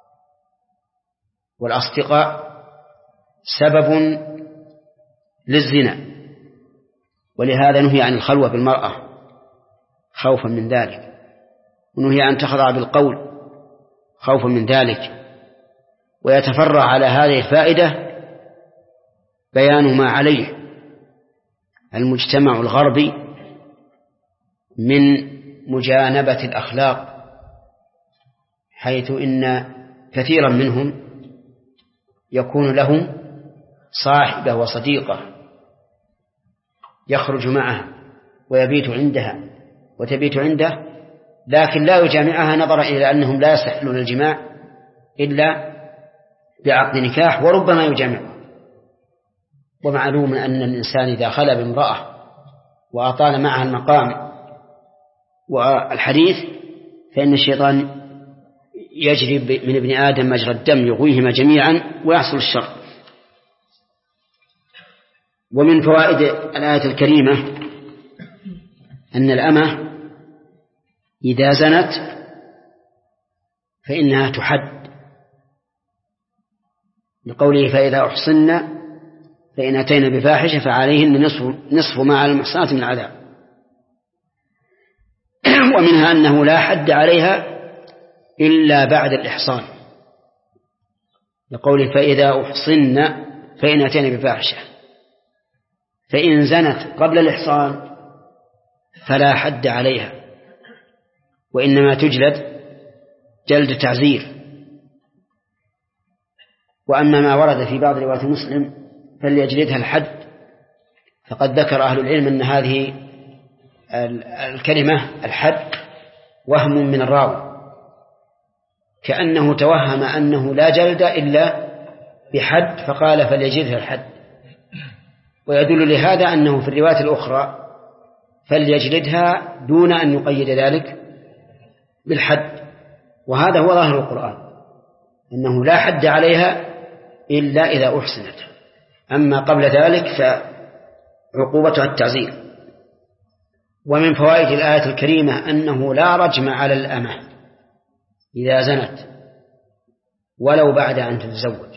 والأصدقاء سبب للزنا، ولهذا نهي عن الخلوة بالمرأة خوفا من ذلك، ونهي أن تخضع بالقول خوفا من ذلك. ويتفرع على هذه الفائدة بيان ما عليه المجتمع الغربي من مجانبة الأخلاق، حيث إن كثيرا منهم يكون لهم صاحبة وصديقة يخرج معها ويبيت عندها وتبيت عنده، لكن لا يجامعها نظرا إلى أنهم لا يستحلون الجماع إلا بعقد نكاح، وربما يجامعها. ومعلوم أن الإنسان إذا خلى بامرأة وأطال معها المقام والحديث فإن الشيطان يجري من ابن آدم مجرى الدم يغويهما جميعا ويحصل الشر. ومن فوائد الآية الكريمة أن الأمة إذا زنت فإنها تحد، لقوله فإذا أحصن فإن أتينا بفاحشة فعليهن نصف, نصف ما على المحصنات من العذاب. ومنها أنه لا حد عليها إلا بعد الإحصان، لقوله فإذا أحصن فإن أتينا بفاحشة، فإن زنت قبل الإحصان فلا حد عليها وإنما تجلد جلد تعزير. وأما ما ورد في بعض روايات مسلم فليجلدها الحد، فقد ذكر أهل العلم أن هذه الكلمة الحد وهم من الراوي، كأنه توهم أنه لا جلد إلا بحد فقال فليجلدها الحد. ويدل لهذا أنه في الروايات الأخرى فليجلدها دون أن يقيد ذلك بالحد، وهذا هو ظاهر القرآن أنه لا حد عليها إلا إذا أحسنت، أما قبل ذلك فعقوبتها التعزير. ومن فوائد الآية الكريمة أنه لا رجم على الأمة إذا زنت ولو بعد أن تتزوج.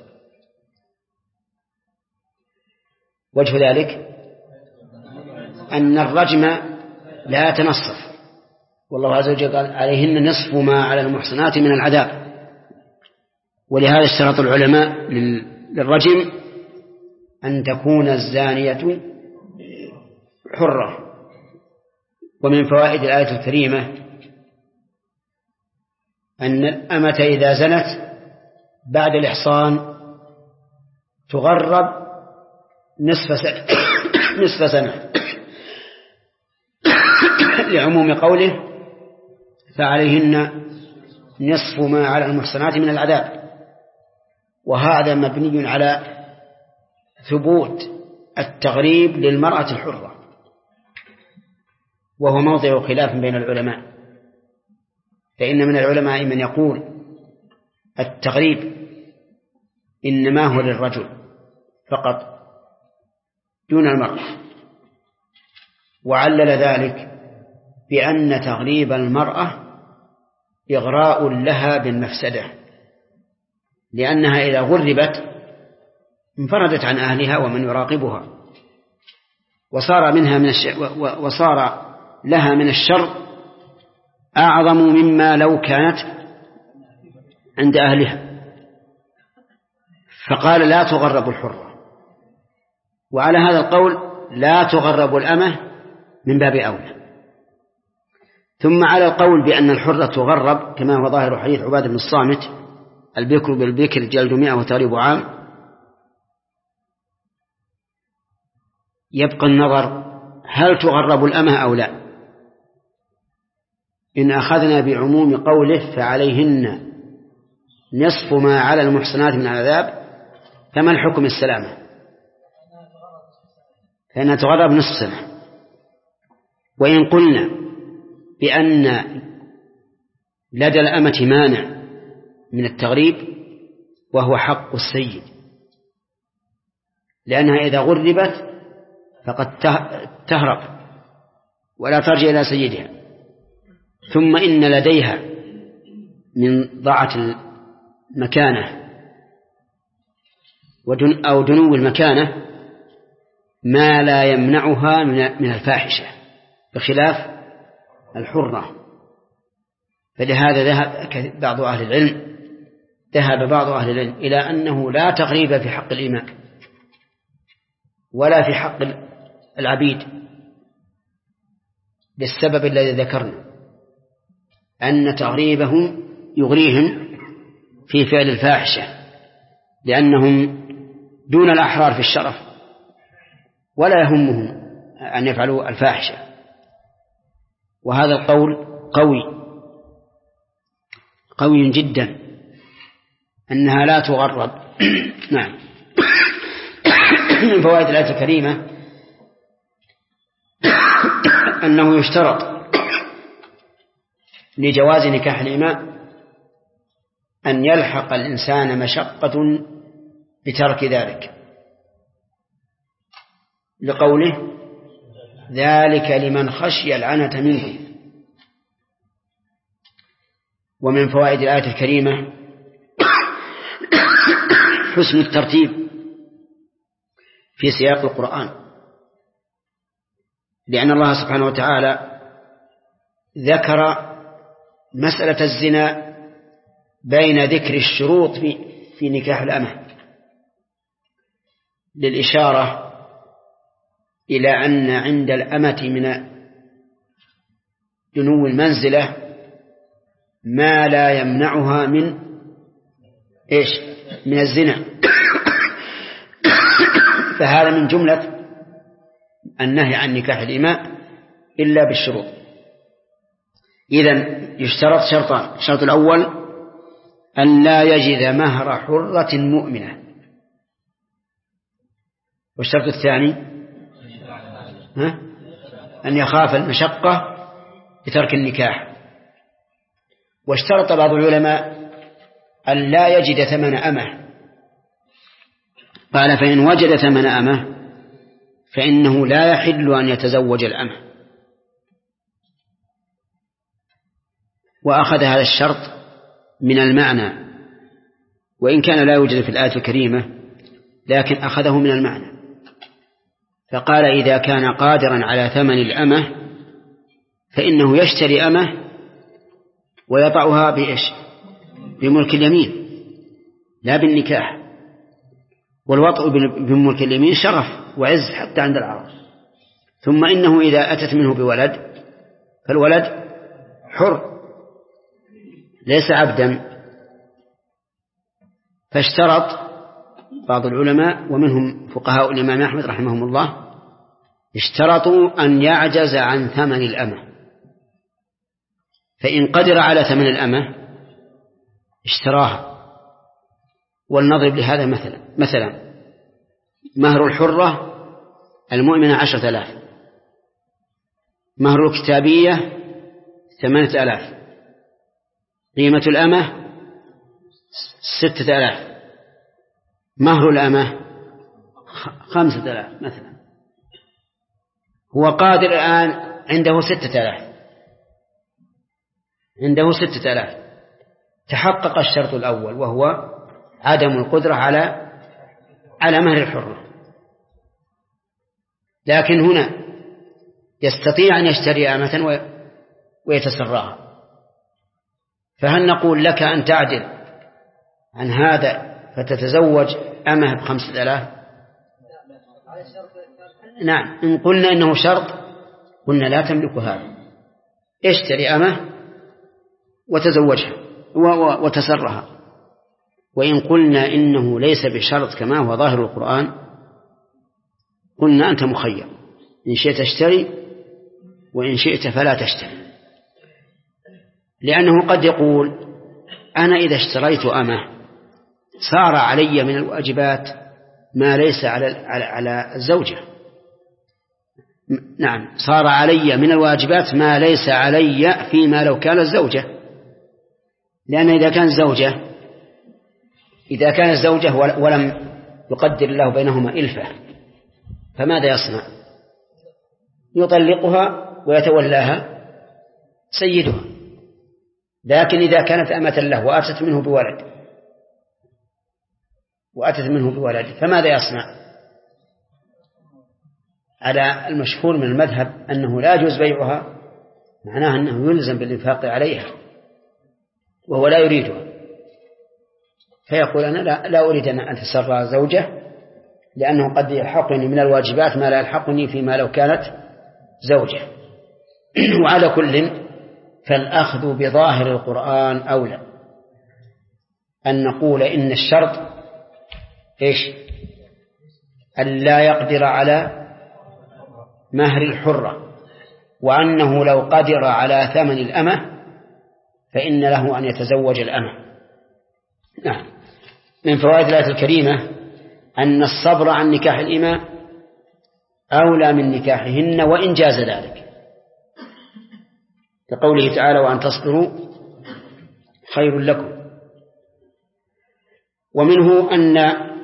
وجه ذلك أن الرجم لا يتنصف، والله عز وجل قال عليهن نصف ما على المحصنات من العذاب. ولهذا اشترط العلماء للرجم أن تكون الزانية حرة. ومن فوائد الآية الكريمة أن الأمة إذا زنت بعد الإحصان تغرب نصف سنة نصف سنة لعموم قوله فعليهن نصف ما على المحصنات من العذاب. وهذا مبني على ثبوت التغريب للمرأة الحرة، وهو موضع خلاف بين العلماء، فإن من العلماء من يقول التغريب إنما هو للرجل فقط دون المرأة، وعلل ذلك بأن تغريب المرأة إغراء لها بالمفسدة، لأنها إذا غربت انفردت عن أهلها ومن يراقبها، وصار منها من الش... وصار لها من الشر أعظم مما لو كانت عند أهلها. فقال لا تغرب الحرة، وعلى هذا القول لا تغرب الأمة من باب أولى. ثم على القول بأن الحرة تغرب كما هو ظاهر حديث عبادة بن الصامت البكر بالبكر جلد مئة وتغريب عام، يبقى النظر هل تغرب الأمة أو لا. إن أخذنا بعموم قوله فعليهن نصف ما على المحصنات من العذاب فما الحكم السلامة؟ فإنها تغرب نصف سنة. وإن قلنا بأن لدى الأمة مانع من التغريب وهو حق السيد، لأنها إذا غربت فقد تهرب ولا ترجع إلى سيدها، ثم إن لديها من ضاعة المكانة أو دنو المكانة ما لا يمنعها من الفاحشة بخلاف الحرة. فلهذا ذهب بعض أهل العلم ذهب بعض أهل العلم إلى أنه لا تغريب في حق الإمام ولا في حق العبيد، للسبب الذي ذكرنا أن تغريبهم يغريهم في فعل الفاحشة، لأنهم دون الأحرار في الشرف ولا يهمهم أن يفعلوا الفاحشة. وهذا القول قوي قوي جدا أنها لا تغرب. نعم. من فوائد الآية الكريمة أنه يشترط لجواز نكاح الإماء أن يلحق الإنسان مشقة بترك ذلك، لقوله ذلك لمن خشي العنة منكم. ومن فوائد الآية الكريمة حسن الترتيب في سياق القرآن، لأن الله سبحانه وتعالى ذكر مسألة الزنا بين ذكر الشروط في نكاح الأمة، للإشارة إلى أن عند الأمة من دنو المنزلة ما لا يمنعها من إيش؟ من الزنا. فهذا من جملة النهي عن نكاح الإماء إلا بالشروط. إذن يشترط شرطان: الشرط الأول أن لا يجد مهر حرة مؤمنة، والشرط الثاني ها؟ أن يخاف المشقة بترك النكاح. واشترط بعض العلماء أن لا يجد ثمن أمه، قال فإن وجد ثمن أمه فإنه لا يحل أن يتزوج الأمه. وأخذ هذا الشرط من المعنى، وإن كان لا يوجد في الآية الكريمة لكن أخذه من المعنى، فقال إذا كان قادرا على ثمن الأمة فإنه يشتري أمه ويضعها بإيش؟ بملك اليمين لا بالنكاح. والوطء بملك اليمين شرف وعز حتى عند العرب. ثم إنه إذا أتت منه بولد فالولد حر ليس عبدا. فاشترط بعض العلماء ومنهم فقهاء الإمام أحمد رحمهم الله اشترطوا أن يعجز عن ثمن الأمة، فإن قدر على ثمن الأمة اشتراها. ولنضرب لهذا مثلا مثلا مهر الحرة المؤمنة عشرة آلاف، مهر الكتابية ثمانية آلاف، قيمة الأمة ستة آلاف، مهر الأمة خمسة آلاف مثلا. هو قادر الآن عنده ستة آلاف، عنده ستة آلاف. تحقق الشرط الأول وهو عدم القدرة على على مهر الحرة، لكن هنا يستطيع أن يشتري أمة ويتسراها. فهل نقول لك أن تعدل عن هذا فتتزوج أمة بخمسة آلاف؟ نعم. إن قلنا إنه شرط قلنا لا تملك هذا، اشتري أمة وتزوجها وتسرها. وإن قلنا إنه ليس بشرط كما هو ظاهر القرآن قلنا أنت مخير، إن شئت اشتري وإن شئت فلا تشتري. لأنه قد يقول أنا إذا اشتريت أمة صار علي من الواجبات ما ليس على على الزوجة. نعم، صار علي من الواجبات ما ليس علي فيما لو كان الزوجة. لأن إذا كان الزوجة إذا كان الزوجة ولم يقدر الله بينهما إلفة فماذا يصنع؟ يطلقها ويتولاها سيدها. لكن إذا كانت أمة له وأتت منه بولد وأتت منه بولد فماذا يصنع؟ على المشهور من المذهب أنه لا يجوز بيعها، معناه أنه يلزم بالإنفاق عليها وهو لا يريدها، فيقول أنا لا, لا أريد أن أتسرى زوجة لأنه قد يلحقني من الواجبات ما لا يلحقني فيما لو كانت زوجة. وعلى كل فالأخذ بظاهر القرآن أولى. أن نقول إن الشرط إيش؟ أن لا يقدر على مهر الحرة، وأنه لو قدر على ثمن الأمة فإن له أن يتزوج الأمة. نعم. من فوائد الآية الكريمة أن الصبر عن نكاح الإماء أولى من نكاحهن وإن جاز ذلك. لقوله تعالى وأن تصبروا خير لكم. ومنه أن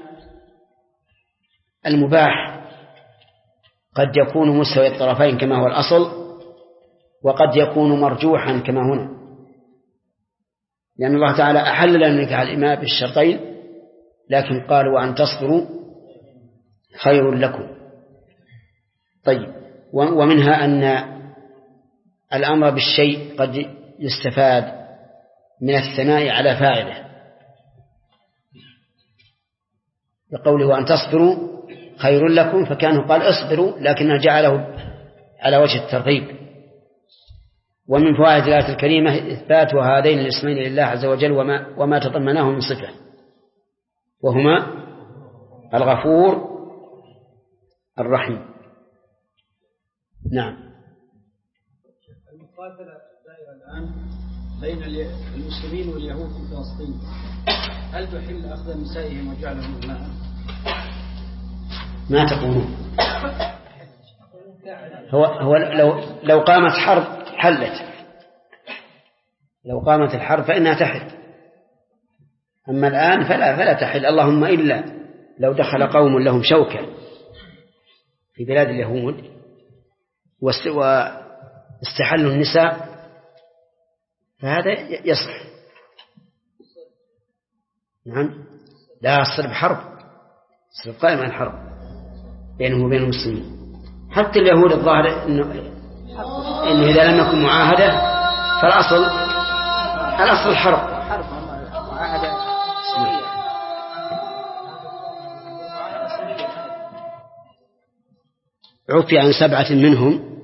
المباح قد يكون مستوي الطرفين كما هو الأصل، وقد يكون مرجوحا كما هنا، لأن الله تعالى أحل لنا نكاح الإماء بالشرطين، لكن قال وأن تصبروا خير لكم. طيب، ومنها أن الأمر بالشيء قد يستفاد من الثناء على فاعله، بقوله وأن تصبروا خير لكم، فكانه قال اصبروا لكنه جعله على وجه الترغيب. ومن فوائد الآية الكريمة إثبات هذين الاسمين لله عز وجل وما, وما تضمناه من صفة، وهما الغفور الرحيم. نعم. المقاتلة الدائرة الآن بين المسلمين واليهود في فلسطين، هل تحل أخذ نسائهم وجعلهم أبناء؟ ما تقولون؟ هو, هو لو, لو قامت حرب حلت، لو قامت الحرب فإنها تحل، أما الآن فلا, فلا تحل، اللهم إلا لو دخل قوم لهم شوكة في بلاد اليهود واستحلوا النساء فهذا يصح. نعم، لا الصلب حرب، الصلب قائم عن حرب بينهم وبين المسلمين. حتى اليهود الظاهر إنه, إنه إذا لم يكن معاهدة فالأصل الأصل الحرب. عفي عن سبعة منهم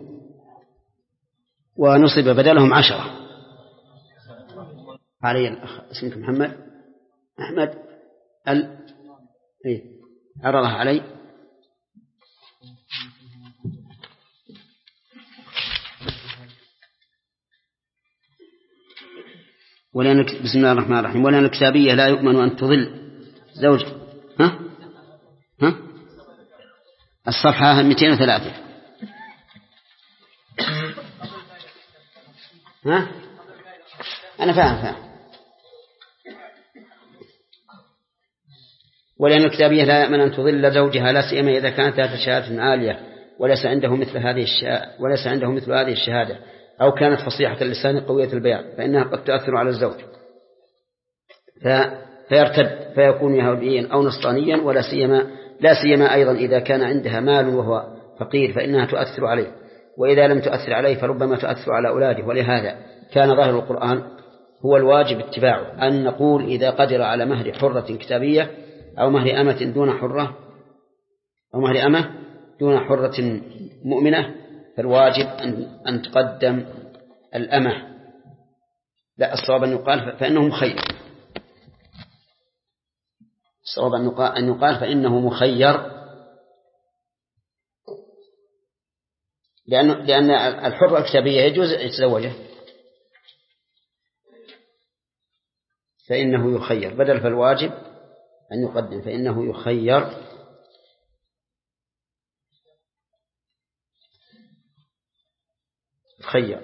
ونصب بدلهم عشرة. علي الأخ اسمك محمد أحمد ال إيه عرضها علي. ولأن بسم الله الرحمن الرحيم ولأن الكتابية لا يؤمن أن تضل زوج. ها ها الصفحة مئتين وثلاثة. ها أنا فاهم فاهم ولأن الكتابية لا يؤمن أن تضل زوجها لا سيما إذا كانت ذات شهادة عالية وليس عنده مثل هذه الشهادة وليس عنده مثل هذه الشهادة أو كانت فصيحة اللسان قوية البيان، فإنها قد تؤثر على الزوج فيرتد فيكون يهوديا أو نصرانيا، ولا سيما لا سيما أيضا إذا كان عندها مال وهو فقير فإنها تؤثر عليه، وإذا لم تؤثر عليه فربما تؤثر على أولاده. ولهذا كان ظاهر القرآن هو الواجب اتباعه، أن نقول إذا قدر على مهر حرة كتابية أو مهر أمة دون حرة أو مهر أمة دون حرة مؤمنة فالواجب أن, أن تقدم الأمة. لا، الصواب أن يقال فإنه مخير، الصواب أن يقال فإنه مخير، لأن لأن الحرة الكتابية يجوز يتزوجها فإنه يخير، بدل فالواجب أن يقدم فإنه يخير. خير.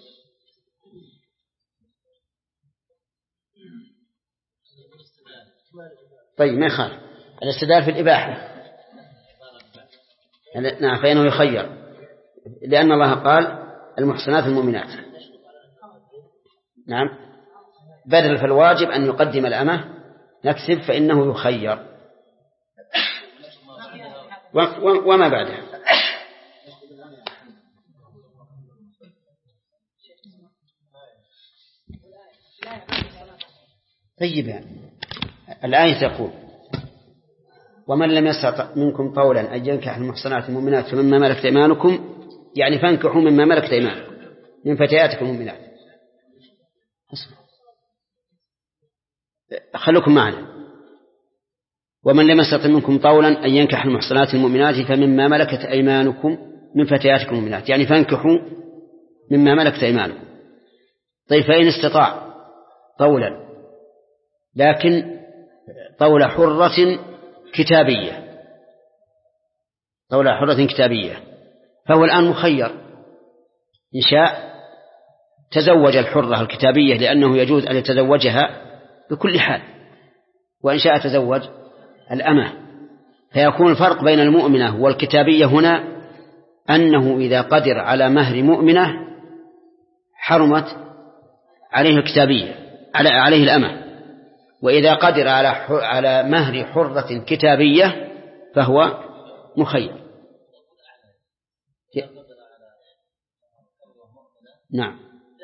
طيب ما يخالف الاستدلال في الإباحة. نعم فإنه يخير، لأن الله قال المحصنات المؤمنات. نعم بدل فالواجب أن يقدم الأمة نكسب فإنه يخير وما بعدها. طيب يعني. الآية تقول ومن لم يستطع منكم طولا أن ينكح المحصنات المؤمنات فمما ملكت أيمانكم، يعني فانكحوا مما ملكت أيمانكم من فتياتكم المؤمنات. خلوكم معنا. ومن لم يستطع منكم طولا أن ينكح المحصنات المؤمنات فمما ملكت أيمانكم من فتياتكم المؤمنات، يعني فانكحوا مما ملكت أيمانكم. طيب فإن استطاع طولا لكن طول حرة كتابية طول حرة كتابية فهو الآن مخير، إن شاء تزوج الحرة الكتابية لأنه يجوز أن يتزوجها بكل حال، وإن شاء تزوج الأمة. فيكون الفرق بين المؤمنة والكتابية هنا أنه إذا قدر على مهر مؤمنة حرمت عليه الكتابية عليه الأمة، وإذا قدر على على مهر حرة كتابية فهو مخير. نعم.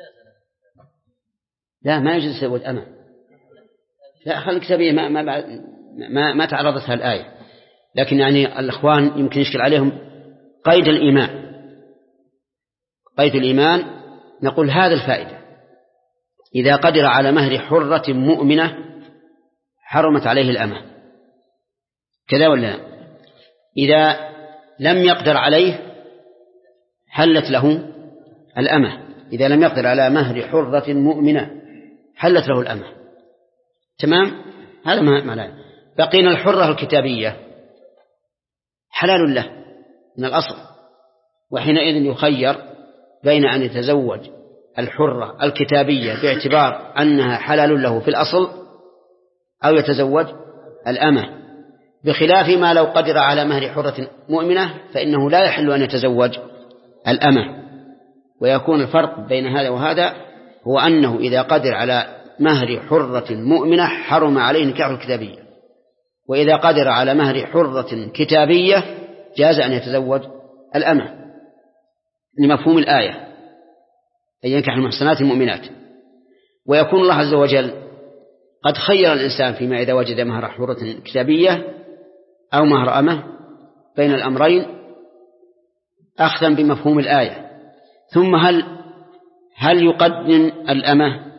لا ما يجوز يتزوج أمة، لا خلي الكتابية ما ما ما, ما تعرضتها الآية، لكن يعني الإخوان يمكن يشكل عليهم قيد الإيمان. قيد الإيمان نقول هذا الفائدة، إذا قدر على مهر حرة مؤمنة حرمت عليه الأمة كذا ولا؟ إذا لم يقدر عليه حلت له الأمة. إذا لم يقدر على مهر حرة مؤمنة حلت له الأمة. تمام؟ هذا ما معناه. بقينا الحرة الكتابية حلال له من الأصل، وحينئذ يخير بين أن يتزوج الحرة الكتابية باعتبار أنها حلال له في الأصل أو يتزوج الأمة، بخلاف ما لو قدر على مهر حرة مؤمنة فإنه لا يحل أن يتزوج الأمة. ويكون الفرق بين هذا وهذا هو أنه إذا قدر على مهر حرة مؤمنة حرم عليه نكاح الكتابية، وإذا قدر على مهر حرة كتابية جاز أن يتزوج الأمة لمفهوم الآية أن ينكح المحصنات المؤمنات. ويكون الله عز وجل قد خير الإنسان فيما إذا وجد مهر حرة كتابية أو مهر أمة بين الأمرين أخذا بمفهوم الآية. ثم هل هل يقدم الأمة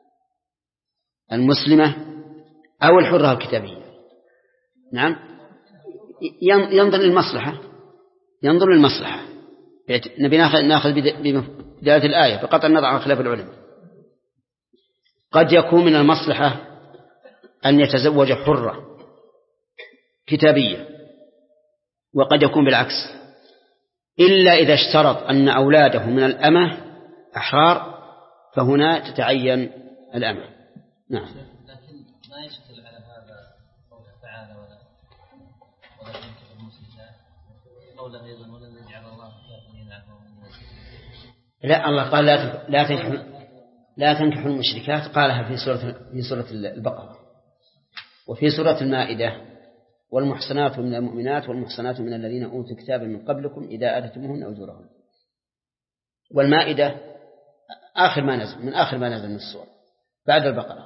المسلمة أو الحرة الكتابية؟ نعم، ينظر للمصلحة ينظر للمصلحة نبي ناخذ بداية الآية بقطع النظر عن خلاف العلماء. قد يكون من المصلحة أن يتزوج حرة كتابية، وقد يكون بالعكس، إلا إذا اشترط أن أولاده من الأمة أحرار فهنا تتعين الأمة. نعم. لكن ما يشكل على هذا قوله تعالى ولا ولا تنكح المشركات، قوله أيضا ولن يجعل الله كافرين على المؤمنين. لا، الله قال لا لا تنكحوا لا تنكحوا المشركات، قالها في سورة في سورة البقرة، وفي سورة المائدة والمحصنات من المؤمنات والمحصنات من الذين أوتوا الكتاب من قبلكم إذا آتيتموهن أجورهن. والمائدة آخر ما نزل من آخر ما نزل من السورة بعد البقرة.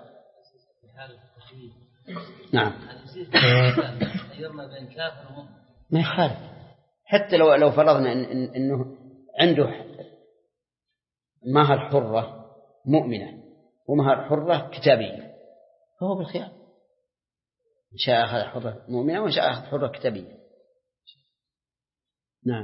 نعم. ما يخالف، حتى لو لو فرضنا إن إن إنه عنده مهر حرة مؤمنة ومهر حرة كتابية فهو بالخيار، إن شاء أخذ حرة مؤمنة وإن شاء أخذ حرة كتابية. نعم.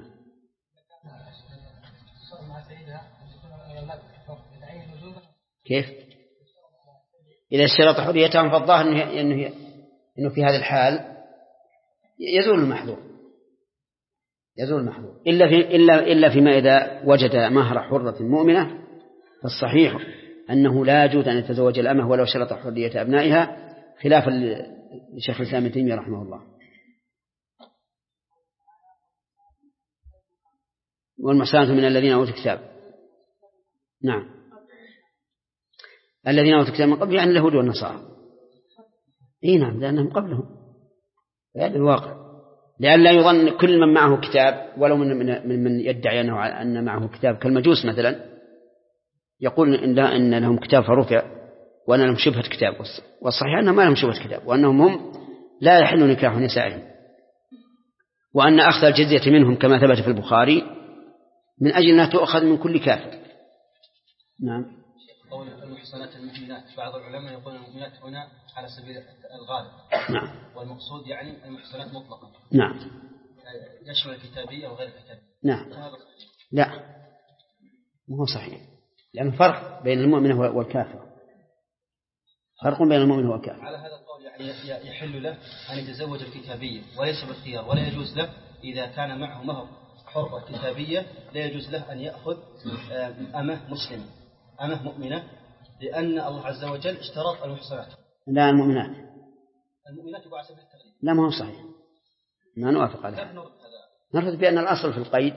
كيف؟ إذا اشترط حريتهم فالظاهر إنه إنه إنه في هذا الحال يزول المحظور يزول المحظور إلا في إلا إلا فيما إذا وجد مهر حرة مؤمنة، فالصحيح أنه لا يجوز أن يتزوج الأمة ولو شرط حرية أبنائها، خلافا لشيخ الإسلام ابن تيمية رحمه الله. والمحصنات من الذين أوتوا الكتاب. نعم، الذين أوتوا الكتاب من قبل يعني اليهود والنصارى. إيه نعم، لأنهم قبلهم، هذا الواقع، لأن لا يظن كل من معه كتاب ولو من من, من يدعي أنه أن معه كتاب كالمجوس مثلا يقول إن, إن لهم كتاب فرفع وأن لهم شبهة كتاب، والصحيح أنهم ما لهم شبهة كتاب، وأنهم هم لا يحل نكاح نسائهم، وأن أخذ الجزية منهم كما ثبت في البخاري من أجل أنها تؤخذ من كل كافر. نعم. قول المحصنات المؤمنات، بعض العلماء يقول المؤمنات هنا على سبيل الغالب. نعم. والمقصود يعني المحصنات مطلقا. نعم. يشمل الكتابية وغير الكتابية. نعم. لا، مو صحيح، لأن فرق بين المؤمن والكافر، فرق بين المؤمن والكافر. على هذا القول يعني يحل له أن يتزوج الكتابية وليس بالخيار، ولا يجوز له إذا كان معه مهر حرة كتابية لا يجوز له أن يأخذ أمه مسلمة. أمة مؤمنة، لأن الله عز وجل اشترط المحصنات. لا المؤمنات المؤمنات يبقى على سبيل التقليد. لا ما هو صحيح، ما نوافق عليه. نرد بأن الأصل في القيد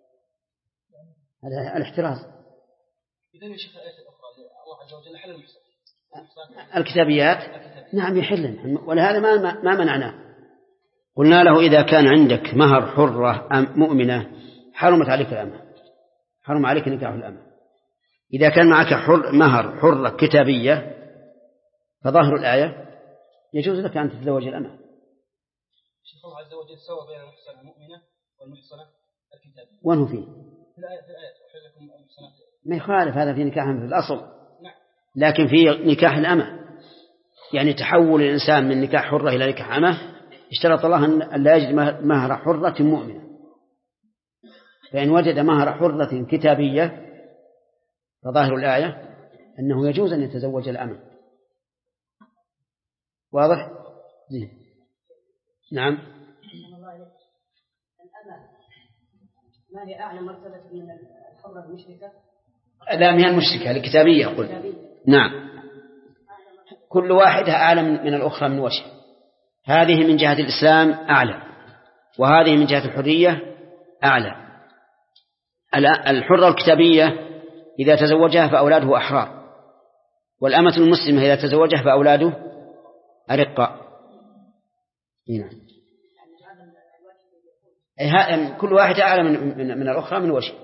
الاحتراز. إذا يا شيخ الآية الأخرى الله عز وجل حل المحصنات الكتابيات نعم يحلن، ولهذا ما ما منعناه. قلنا له إذا كان عندك مهر حرة مؤمنة حرمت عليك الأمة، حرم عليك نكاح الأمة. إذا كان معك حر مهر حرة كتابية فظاهر الآية يجوز لك أن تتزوج الأمة. شيخ الله عز وجل سوى بين المحصنة المؤمنة والمحصنة الكتابية. وين هو فيه؟ في الآية في الآية أحل لكم المحصنات. ما يخالف هذا في نكاح في الأصل، لكن في نكاح الأمة يعني تحول الإنسان من نكاح حرة إلى نكاح أمة اشترط الله أن لا يجد مهر حرة مؤمنة، فإن وجد مهر حرة كتابية فظاهر الآية أنه يجوز أن يتزوج الأمة. واضح؟ زين. نعم. الأمة ما هي أعلى مرتبة من الحرة المشركة؟ لا من المشركة الكتابية يقول. نعم كل واحدة أعلى من الأخرى من وجه، هذه من جهة الإسلام أعلى وهذه من جهة الحرية أعلى. الحرة الكتابية إذا تزوجها فأولاده أحرار، والأمة المسلمة إذا تزوجها فأولاده أرقاء. نعم كل واحدة أعلى من, من, من الأخرى من وجه.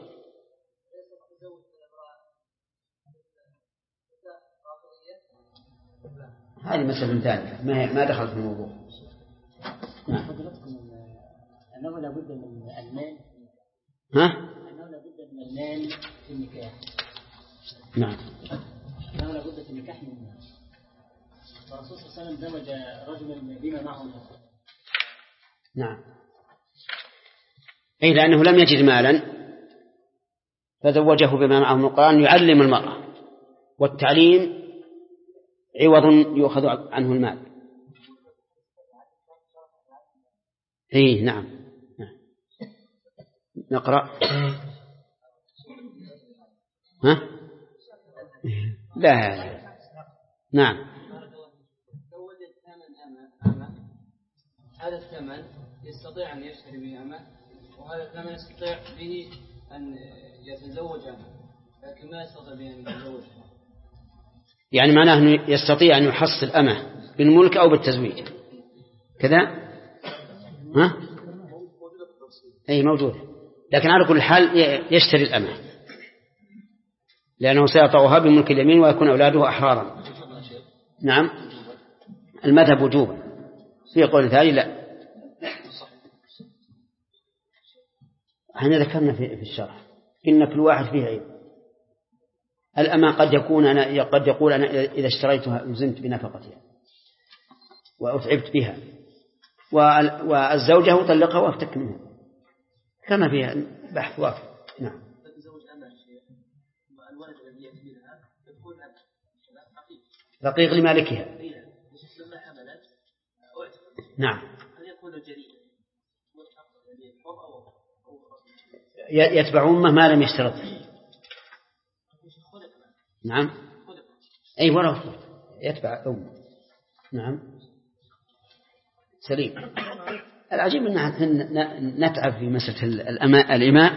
هذه مسألة ثانية ما ما دخلت في الموضوع. نعم. أنه لا بد من المال. ها؟ أنه لا بد من المال في النكاح. نعم. أنه لا بد في النكاح من المال. الرسول صلى الله عليه وسلم زوج رجلا بما معه المال. نعم. أي لأنه لم يجد مالا فزوجه بما معه من القرآن يعلم المرأة، والتعليم عوض يؤخذ عنه المال. اي نعم. نعم نقرأ. ها لا نعم. لو وجد ثمن أمة هذا الثمن يستطيع أن يشتري به أمة، وهذا الثمن يستطيع به أن يتزوج أمة، لكن ما يستطيع به أن يتزوج. يعني معناه أنه يستطيع أن يحصل أمة بالملك أو بالتزويج كذا. ها؟ أي موجود، لكن على كل حال يشتري الأمة لأنه سيطأها بملك اليمين ويكون أولاده أحرارا. نعم المذهب وجوبا، في قول ثاني لا. احنا ذكرنا في الشرح إن كل واحد فيه عيب. الأمة قد يكون أنا قد يقول أنا إذا اشتريتها لزمت بنفقتها وأتعبت بها، والزوجة طلقها وافتك منها، كما فيها بحث واقع. نعم. رقيق لمالكها. نعم. يتبع أمه ما لم يشترط. نعم أي ورث يتبع أمه. نعم سليم. العجيب أن نتعب في مسألة الإماء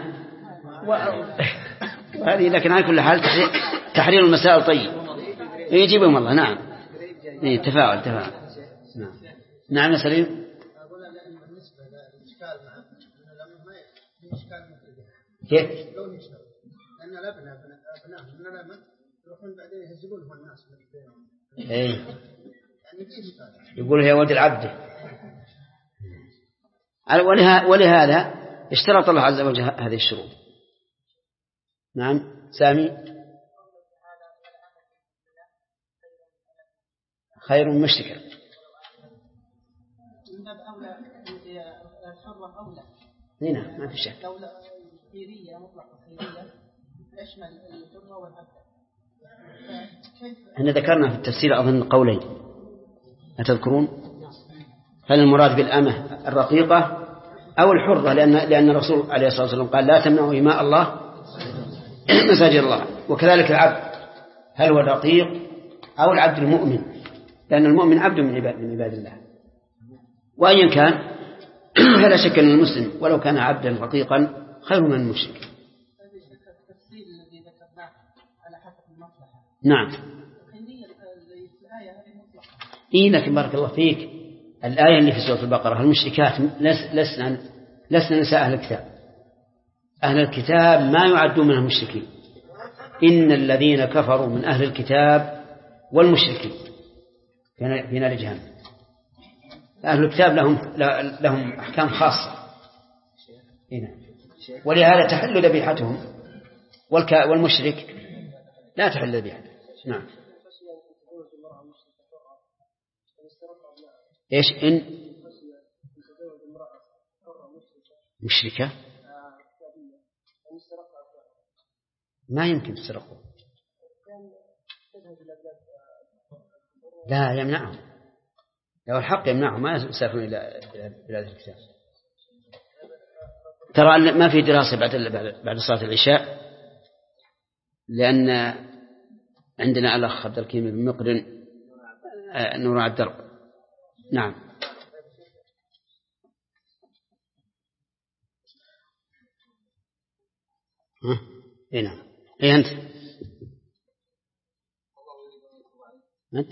وهذه، لكن على كل حال تحرير المسائل طيب يجيبهم الله. نعم إيه تفاعل تفاعل. نعم نعم يا سليم. كيف؟ لأن الأبناء أبناء من الأمة يروحون بعدين يهزقونهم الناس. إيه يقول هي ولد العبد. ولهذا اشترط الله عز وجل هذه الشروط. نعم سامي. خير مشتكى. هنا ما في شك. خيرية مطلقة خيرية تشمل الحرة والعبد. احنا ذكرنا في التفسير أظن قولين أتذكرون؟ هل المراد بالأمة الرقيقة أو الحرة؟ لأن لأن الرسول عليه الصلاة والسلام قال لا تمنعوا إماء الله مساجد الله، وكذلك العبد هل هو الرقيق أو العبد المؤمن، لأن المؤمن عبد من عباد الله، وأيا كان فلا شك أن المسلم ولو كان عبدا رقيقا خير من المشرك. نعم. إيه لكن بارك الله فيك الآية اللي في سورة البقرة المشركات لسنا لسنا نساء أهل الكتاب. أهل الكتاب ما يعدون من المشركين، إن الذين كفروا من أهل الكتاب والمشركين في نار جهنم. أهل الكتاب لهم لهم أحكام خاصة، ولهذا تحل ذبيحتهم، والمشرك لا تحل ذبيحته. نعم. إيش إن مشركة ما يمكن تسرقه، لا يمنعهم، لو الحق يمنعهم ما يسافرون إلى بلاد الكتاب. ترى ما في دراسة بعد بعد صلاة العشاء، لأن عندنا الأخ عبد الكريم بن مقرن نور على الدرب. نعم. اي نعم. اي انت انت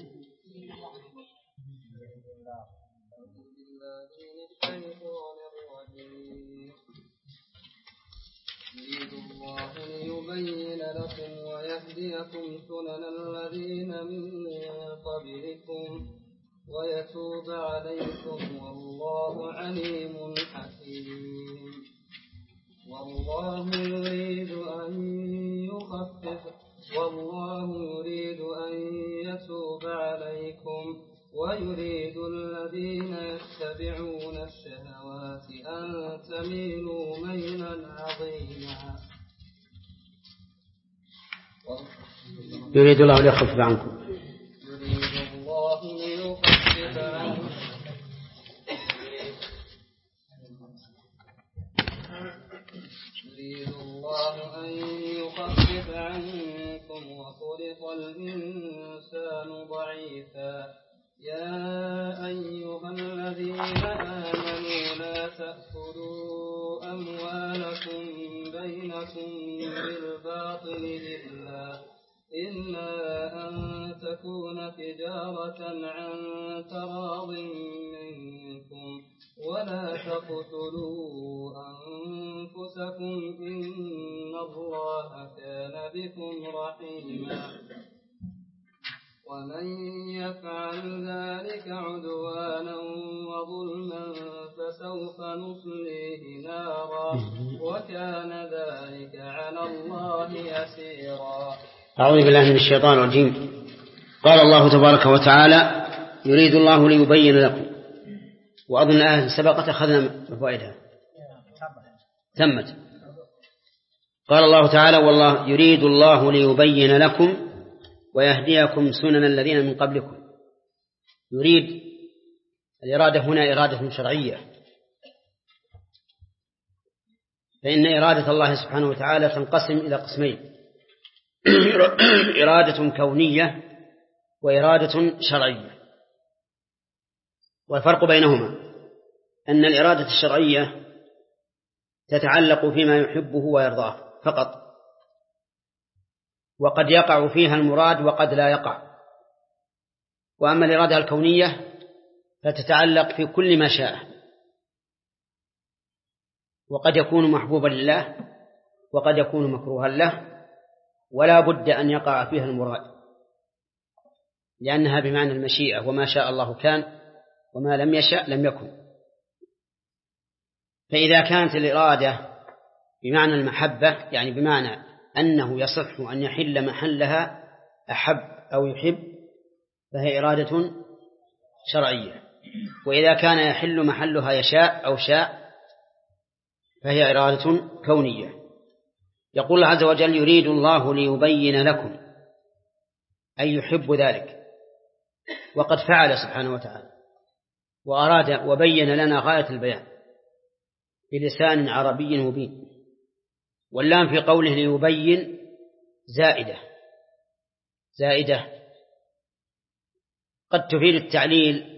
يريد الله ليبين لكم ويهديكم سنن الذين من قبلكم ويتوب عليكم والله عليم حكيم. والله يريد أن يخفف والله يريد أن يتوب عليكم ويريد الذين يتبعون الشهوات أن تميلوا ميلا عظيما. يريد الله ليخفف عنكم يريد الله ليخفف عنكم يريد الله أن يخفف عنكم وخلق الإنسان ضعيفا. يا أيها الذين آمنوا لا تأكلوا أموالكم بينكم بالباطل إلا إلا أن تكون تجارة عن تراض منكم ولا تقتلوا أنفسكم إن الله كان بكم رحيما. ومن يفعل ذلك عدوانا وظلما فسوف نصليه نارا وكان ذلك على الله يسيرا. أعوذ بالله من الشيطان الرجيم. قال الله تبارك وتعالى يريد الله ليبين لكم، وأظن آية سبقت أخذنا بفوائدها تمت. قال الله تعالى والله يريد الله ليبين لكم ويهديكم سنن الذين من قبلكم. يريد الإرادة هنا إرادة شرعية، فإن إرادة الله سبحانه وتعالى تنقسم إلى قسمين: إرادة كونية وإرادة شرعية. والفرق بينهما أن الإرادة الشرعية تتعلق فيما يحبه ويرضاه فقط، وقد يقع فيها المراد وقد لا يقع. وأما الإرادة الكونية فتتعلق في كل ما شاء، وقد يكون محبوبا لله وقد يكون مكروها له، ولا بد أن يقع فيها المراد، لأنها بمعنى المشيئة، وما شاء الله كان وما لم يشاء لم يكن. فإذا كانت الإرادة بمعنى المحبة، يعني بمعنى أنه يصح أن يحل محلها أحب أو يحب، فهي إرادة شرعية. وإذا كان يحل محلها يشاء أو شاء فهي إرادة كونية. يقول الله عز وجل يريد الله ليبين لكم، أي يحب ذلك، وقد فعل سبحانه وتعالى وأراد وبين لنا غاية البيان بلسان عربي مبين. واللام في قوله ليبين زائدة، زائدة قد تفيد التعليل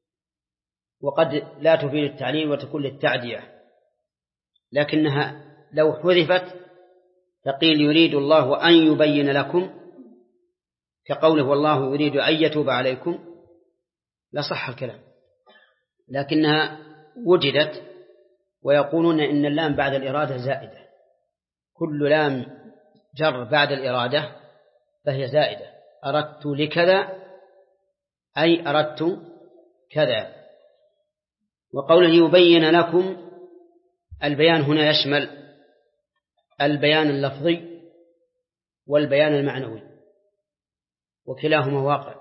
وقد لا تفيد التعليل وتكون للتعدية، لكنها لو حذفت فقيل يريد الله أن يبين لكم، كقوله والله يريد أن يتوب عليكم، لصح الكلام، لكنها وجدت ويقولون إن اللام بعد الإرادة زائدة، كل لام جر بعد الإرادة فهي زائدة. أردت لكذا أي أردت كذا. وقوله يبين لكم، البيان هنا يشمل البيان اللفظي والبيان المعنوي، وكلاهما واقع.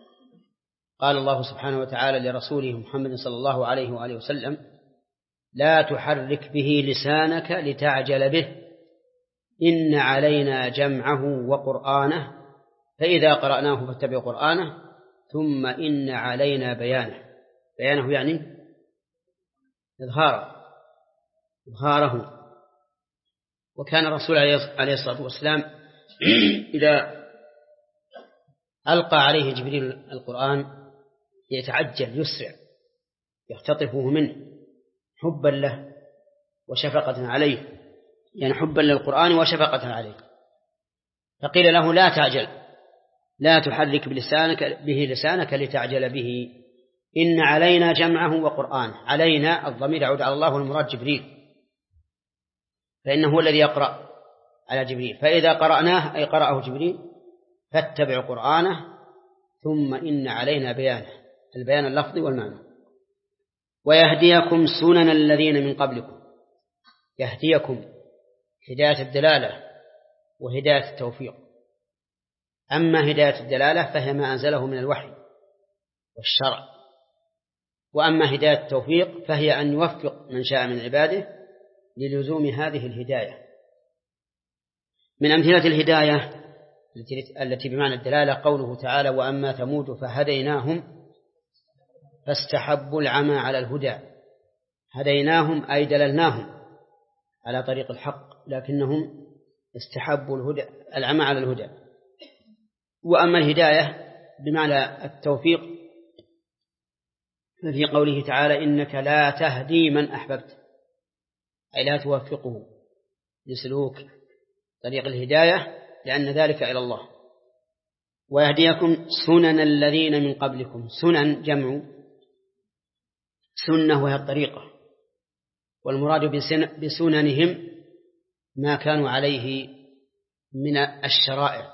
قال الله سبحانه وتعالى لرسوله محمد صلى الله عليه وآله وسلم: لا تحرك به لسانك لتعجل به إن علينا جمعه وقرآنه فإذا قرأناه فاتبع قرآنه ثم إن علينا بيانه. بيانه يعني إظهاره إظهاره وكان الرسول عليه الصلاة والسلام إذا ألقى عليه جبريل القرآن يتعجل يسرع يختطفه منه حبا له وشفقة عليه، يعني حبا للقرآن وشفقة عليه. فقيل له: لا تعجل، لا تحرك بلسانك به لسانك لتعجل به إن علينا جمعه وقرآن. علينا الضمير يعود على الله والمراد جبريل، فإنه هو الذي يقرأ على جبريل، فإذا قرأناه أي قرأه جبريل فاتبع قرآنه ثم إن علينا بيانه، البيان اللفظي والمعنى. ويهديكم سنن الذين من قبلكم. يهديكم هداية الدلالة وهداية التوفيق. أما هداية الدلالة فهي ما أنزله من الوحي والشرع، وأما هداية التوفيق فهي أن يوفق من شاء من عباده للزوم هذه الهداية. من أمثلة الهداية التي بمعنى الدلالة قوله تعالى: وأما ثمود فهديناهم فاستحبوا العمى على الهدى. هديناهم أي دللناهم على طريق الحق لكنهم استحبوا الهدى العمى على الهدى. وأما الهداية بمعنى التوفيق ففي قوله تعالى: إنك لا تهدي من أحببت، أي لا توفقه لسلوك طريق الهداية لأن ذلك إلى الله. ويهديكم سنن الذين من قبلكم. سنن جمع سنة وهي الطريقة، والمراد بسننهم ما كانوا عليه من الشرائع،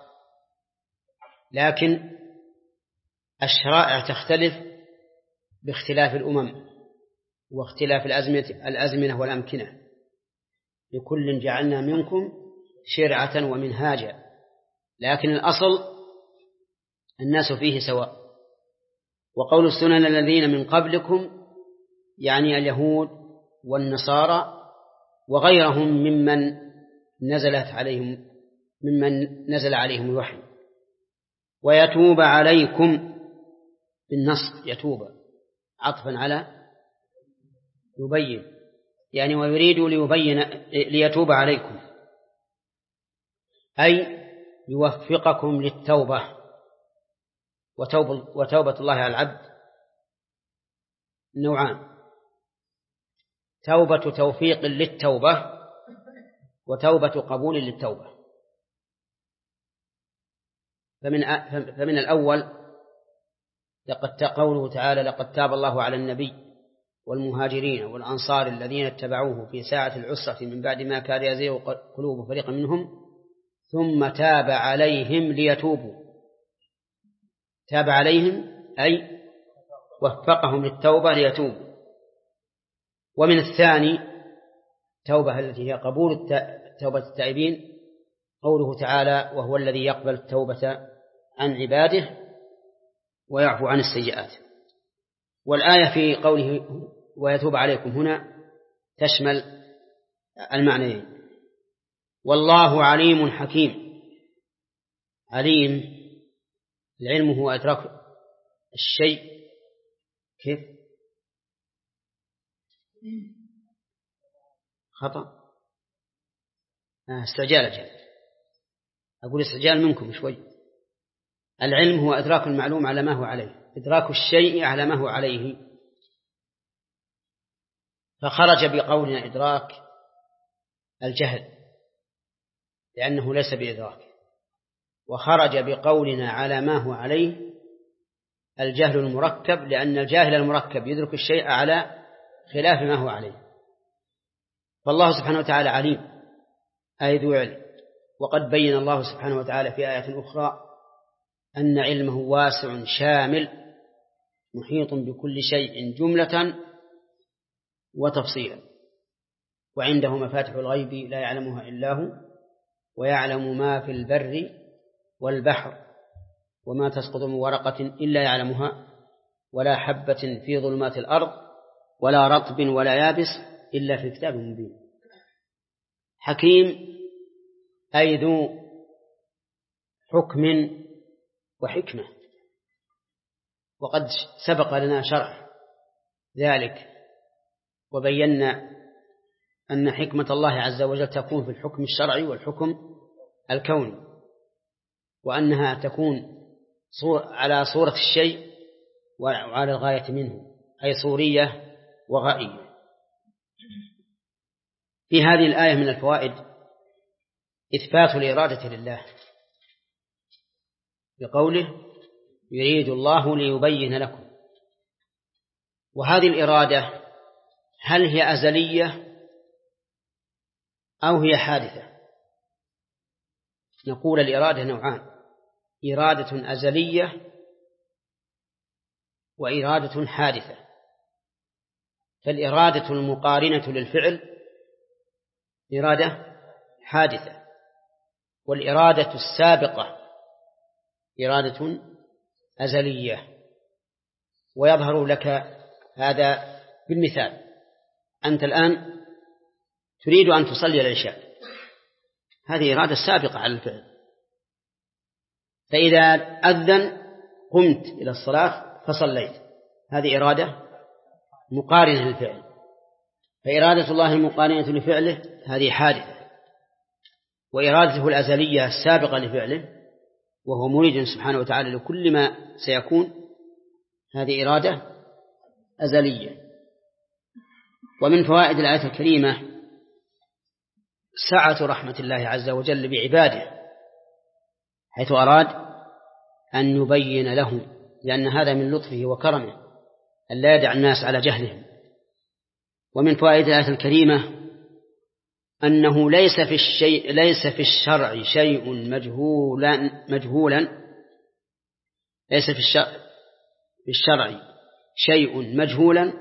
لكن الشرائع تختلف باختلاف الأمم واختلاف الأزمنة, الأزمنة والأمكنة. لكل جعلنا منكم شرعة ومنهاجا، لكن الأصل الناس فيه سواء. وقول السنن الذين من قبلكم يعني اليهود والنصارى وغيرهم ممن نزلت عليهم ممن نزل عليهم الوحي. ويتوب عليكم بالنص، يتوب عطفا على يبين، يعني ويريد ليبين ليتوب عليكم أي يوفقكم للتوبة. وتوبة, وتوبة الله على العبد نوعان: توبة توفيق للتوبة وتوبة قبول للتوبة. فمن, فمن الأول لقد قوله تعالى: لقد تاب الله على النبي والمهاجرين والأنصار الذين اتبعوه في ساعة العسرة من بعد ما كاد يزيغ قلوب فريق منهم ثم تاب عليهم ليتوبوا. تاب عليهم أي وفقهم للتوبة ليتوبوا. ومن الثاني توبة التي هي قبول توبة التائبين، قوله تعالى: وهو الذي يقبل التوبة عن عباده ويعفو عن السيئات. والآية في قوله ويتوب عليكم هنا تشمل المعنيين. والله عليم حكيم. عليم العلم هو إدراك الشيء كيف خطأ آه استعجال أجل. أقول استعجال منكم شوي. العلم هو إدراك المعلوم على ما هو عليه، إدراك الشيء على ما هو عليه. فخرج بقولنا إدراك الجهل لأنه ليس بإدراك، وخرج بقولنا على ما هو عليه الجهل المركب، لأن الجاهل المركب يدرك الشيء على خلاف ما هو عليه. فالله سبحانه وتعالى عليم أي ذو علم، وقد بين الله سبحانه وتعالى في آية أخرى أن علمه واسع شامل محيط بكل شيء جملة وتفصيلا، وعنده مفاتح الغيب لا يعلمها إلا هو، ويعلم ما في البر والبحر، وما تسقط من ورقة إلا يعلمها، ولا حبة في ظلمات الأرض ولا رطب ولا يابس إلا في كتاب مبين. حكيم أي ذو حكم وحكمة، وقد سبق لنا شرح ذلك وبينا أن حكمة الله عز وجل تكون في الحكم الشرعي والحكم الكوني، وأنها تكون على صورة الشيء وعلى الغاية منه، أي صورية وغائية. في هذه الآية من الفوائد إثبات الإرادة لله بقوله يريد الله ليبين لكم. وهذه الإرادة هل هي أزلية أو هي حادثة؟ نقول الإرادة نوعان: إرادة أزلية وإرادة حادثة. فالإرادة المقارنة للفعل إرادة حادثة، والإرادة السابقة إرادة أزلية. ويظهر لك هذا بالمثال: أنت الآن تريد أن تصلي العشاء، هذه إرادة سابقة على الفعل، فإذا أذن قمت إلى الصلاة فصليت، هذه إرادة مقارنة للفعل. فإرادة الله المقارنة لفعله هذه حادثة، وإرادته الأزلية السابقة لفعله وهو مريد سبحانه وتعالى لكل ما سيكون هذه إرادة أزلية. ومن فوائد الآية الكريمة سعة رحمة الله عز وجل بعباده، حيث أراد أن يبين لهم، لأن هذا من لطفه وكرمه أن لا يدع الناس على جهلهم. ومن فوائد الآية الكريمة أنه ليس في الشيء ليس في الشرع شيء مجهولا مجهولا ليس في الشرع, في الشرع شيء مجهولا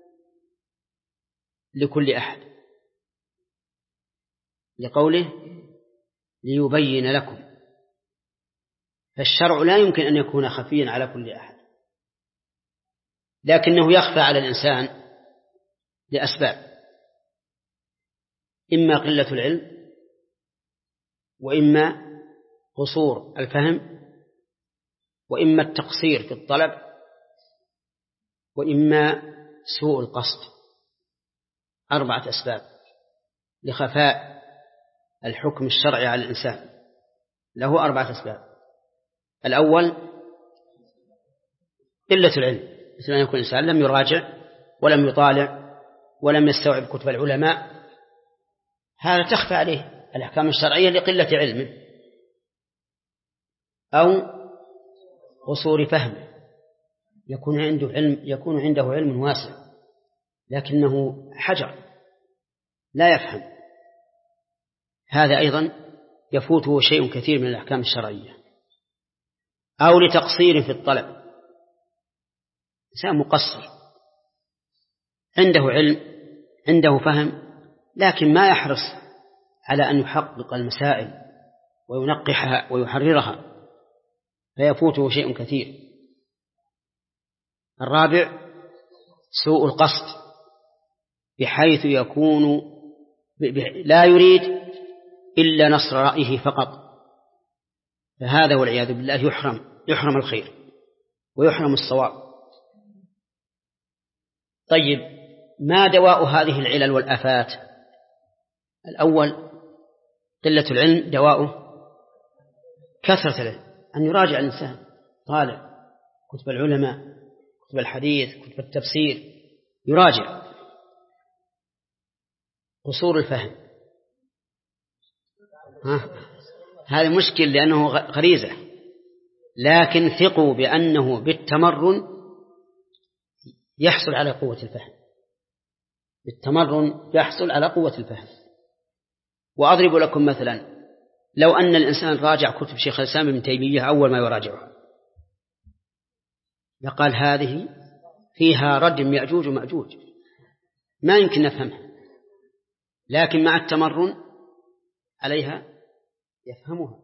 لكل أحد، لقوله ليبين لكم. فالشرع لا يمكن أن يكون خفيا على كل أحد، لكنه يخفى على الإنسان لأسباب: إما قلة العلم، وإما قصور الفهم، وإما التقصير في الطلب، وإما سوء القصد. أربعة أسباب لخفاء الحكم الشرعي على الإنسان، له أربعة أسباب. الأول قلة العلم، مثل أن يكون الإنسان لم يراجع ولم يطالع ولم يستوعب كتب العلماء، هذا تخفى عليه الأحكام الشرعية لقلة علمه. أو قصور فهمه، يكون عنده علم يكون عنده علم واسع لكنه حجر لا يفهم، هذا أيضا يفوته شيء كثير من الأحكام الشرعية. أو لتقصير في الطلب، إنسان مقصر عنده علم عنده فهم لكن ما يحرص على أن يحقق المسائل وينقحها ويحررها، فيفوته شيء كثير. الرابع سوء القصد، بحيث يكون لا يريد إلا نصر رأيه فقط، فهذا والعياذ بالله يحرم يحرم الخير ويحرم الصواب. طيب، ما دواء هذه العلل والآفات؟ الأول قلة العلم، دواؤه كثرة العلم، أن يراجع الإنسان طالع كتب العلماء، كتب الحديث، كتب التفسير، يراجع. قصور الفهم ها؟ هذا مشكل لأنه غريزة، لكن ثقوا بأنه بالتمرن يحصل على قوة الفهم، بالتمرن يحصل على قوة الفهم. وأضرب لكم مثلا، لو أن الإنسان راجع كتب شيخ الإسلام ابن تيمية أول ما يراجعها يقال هذه فيها ردم يأجوج ومأجوج، ما يمكن نفهمها، لكن مع التمرن عليها يفهمها.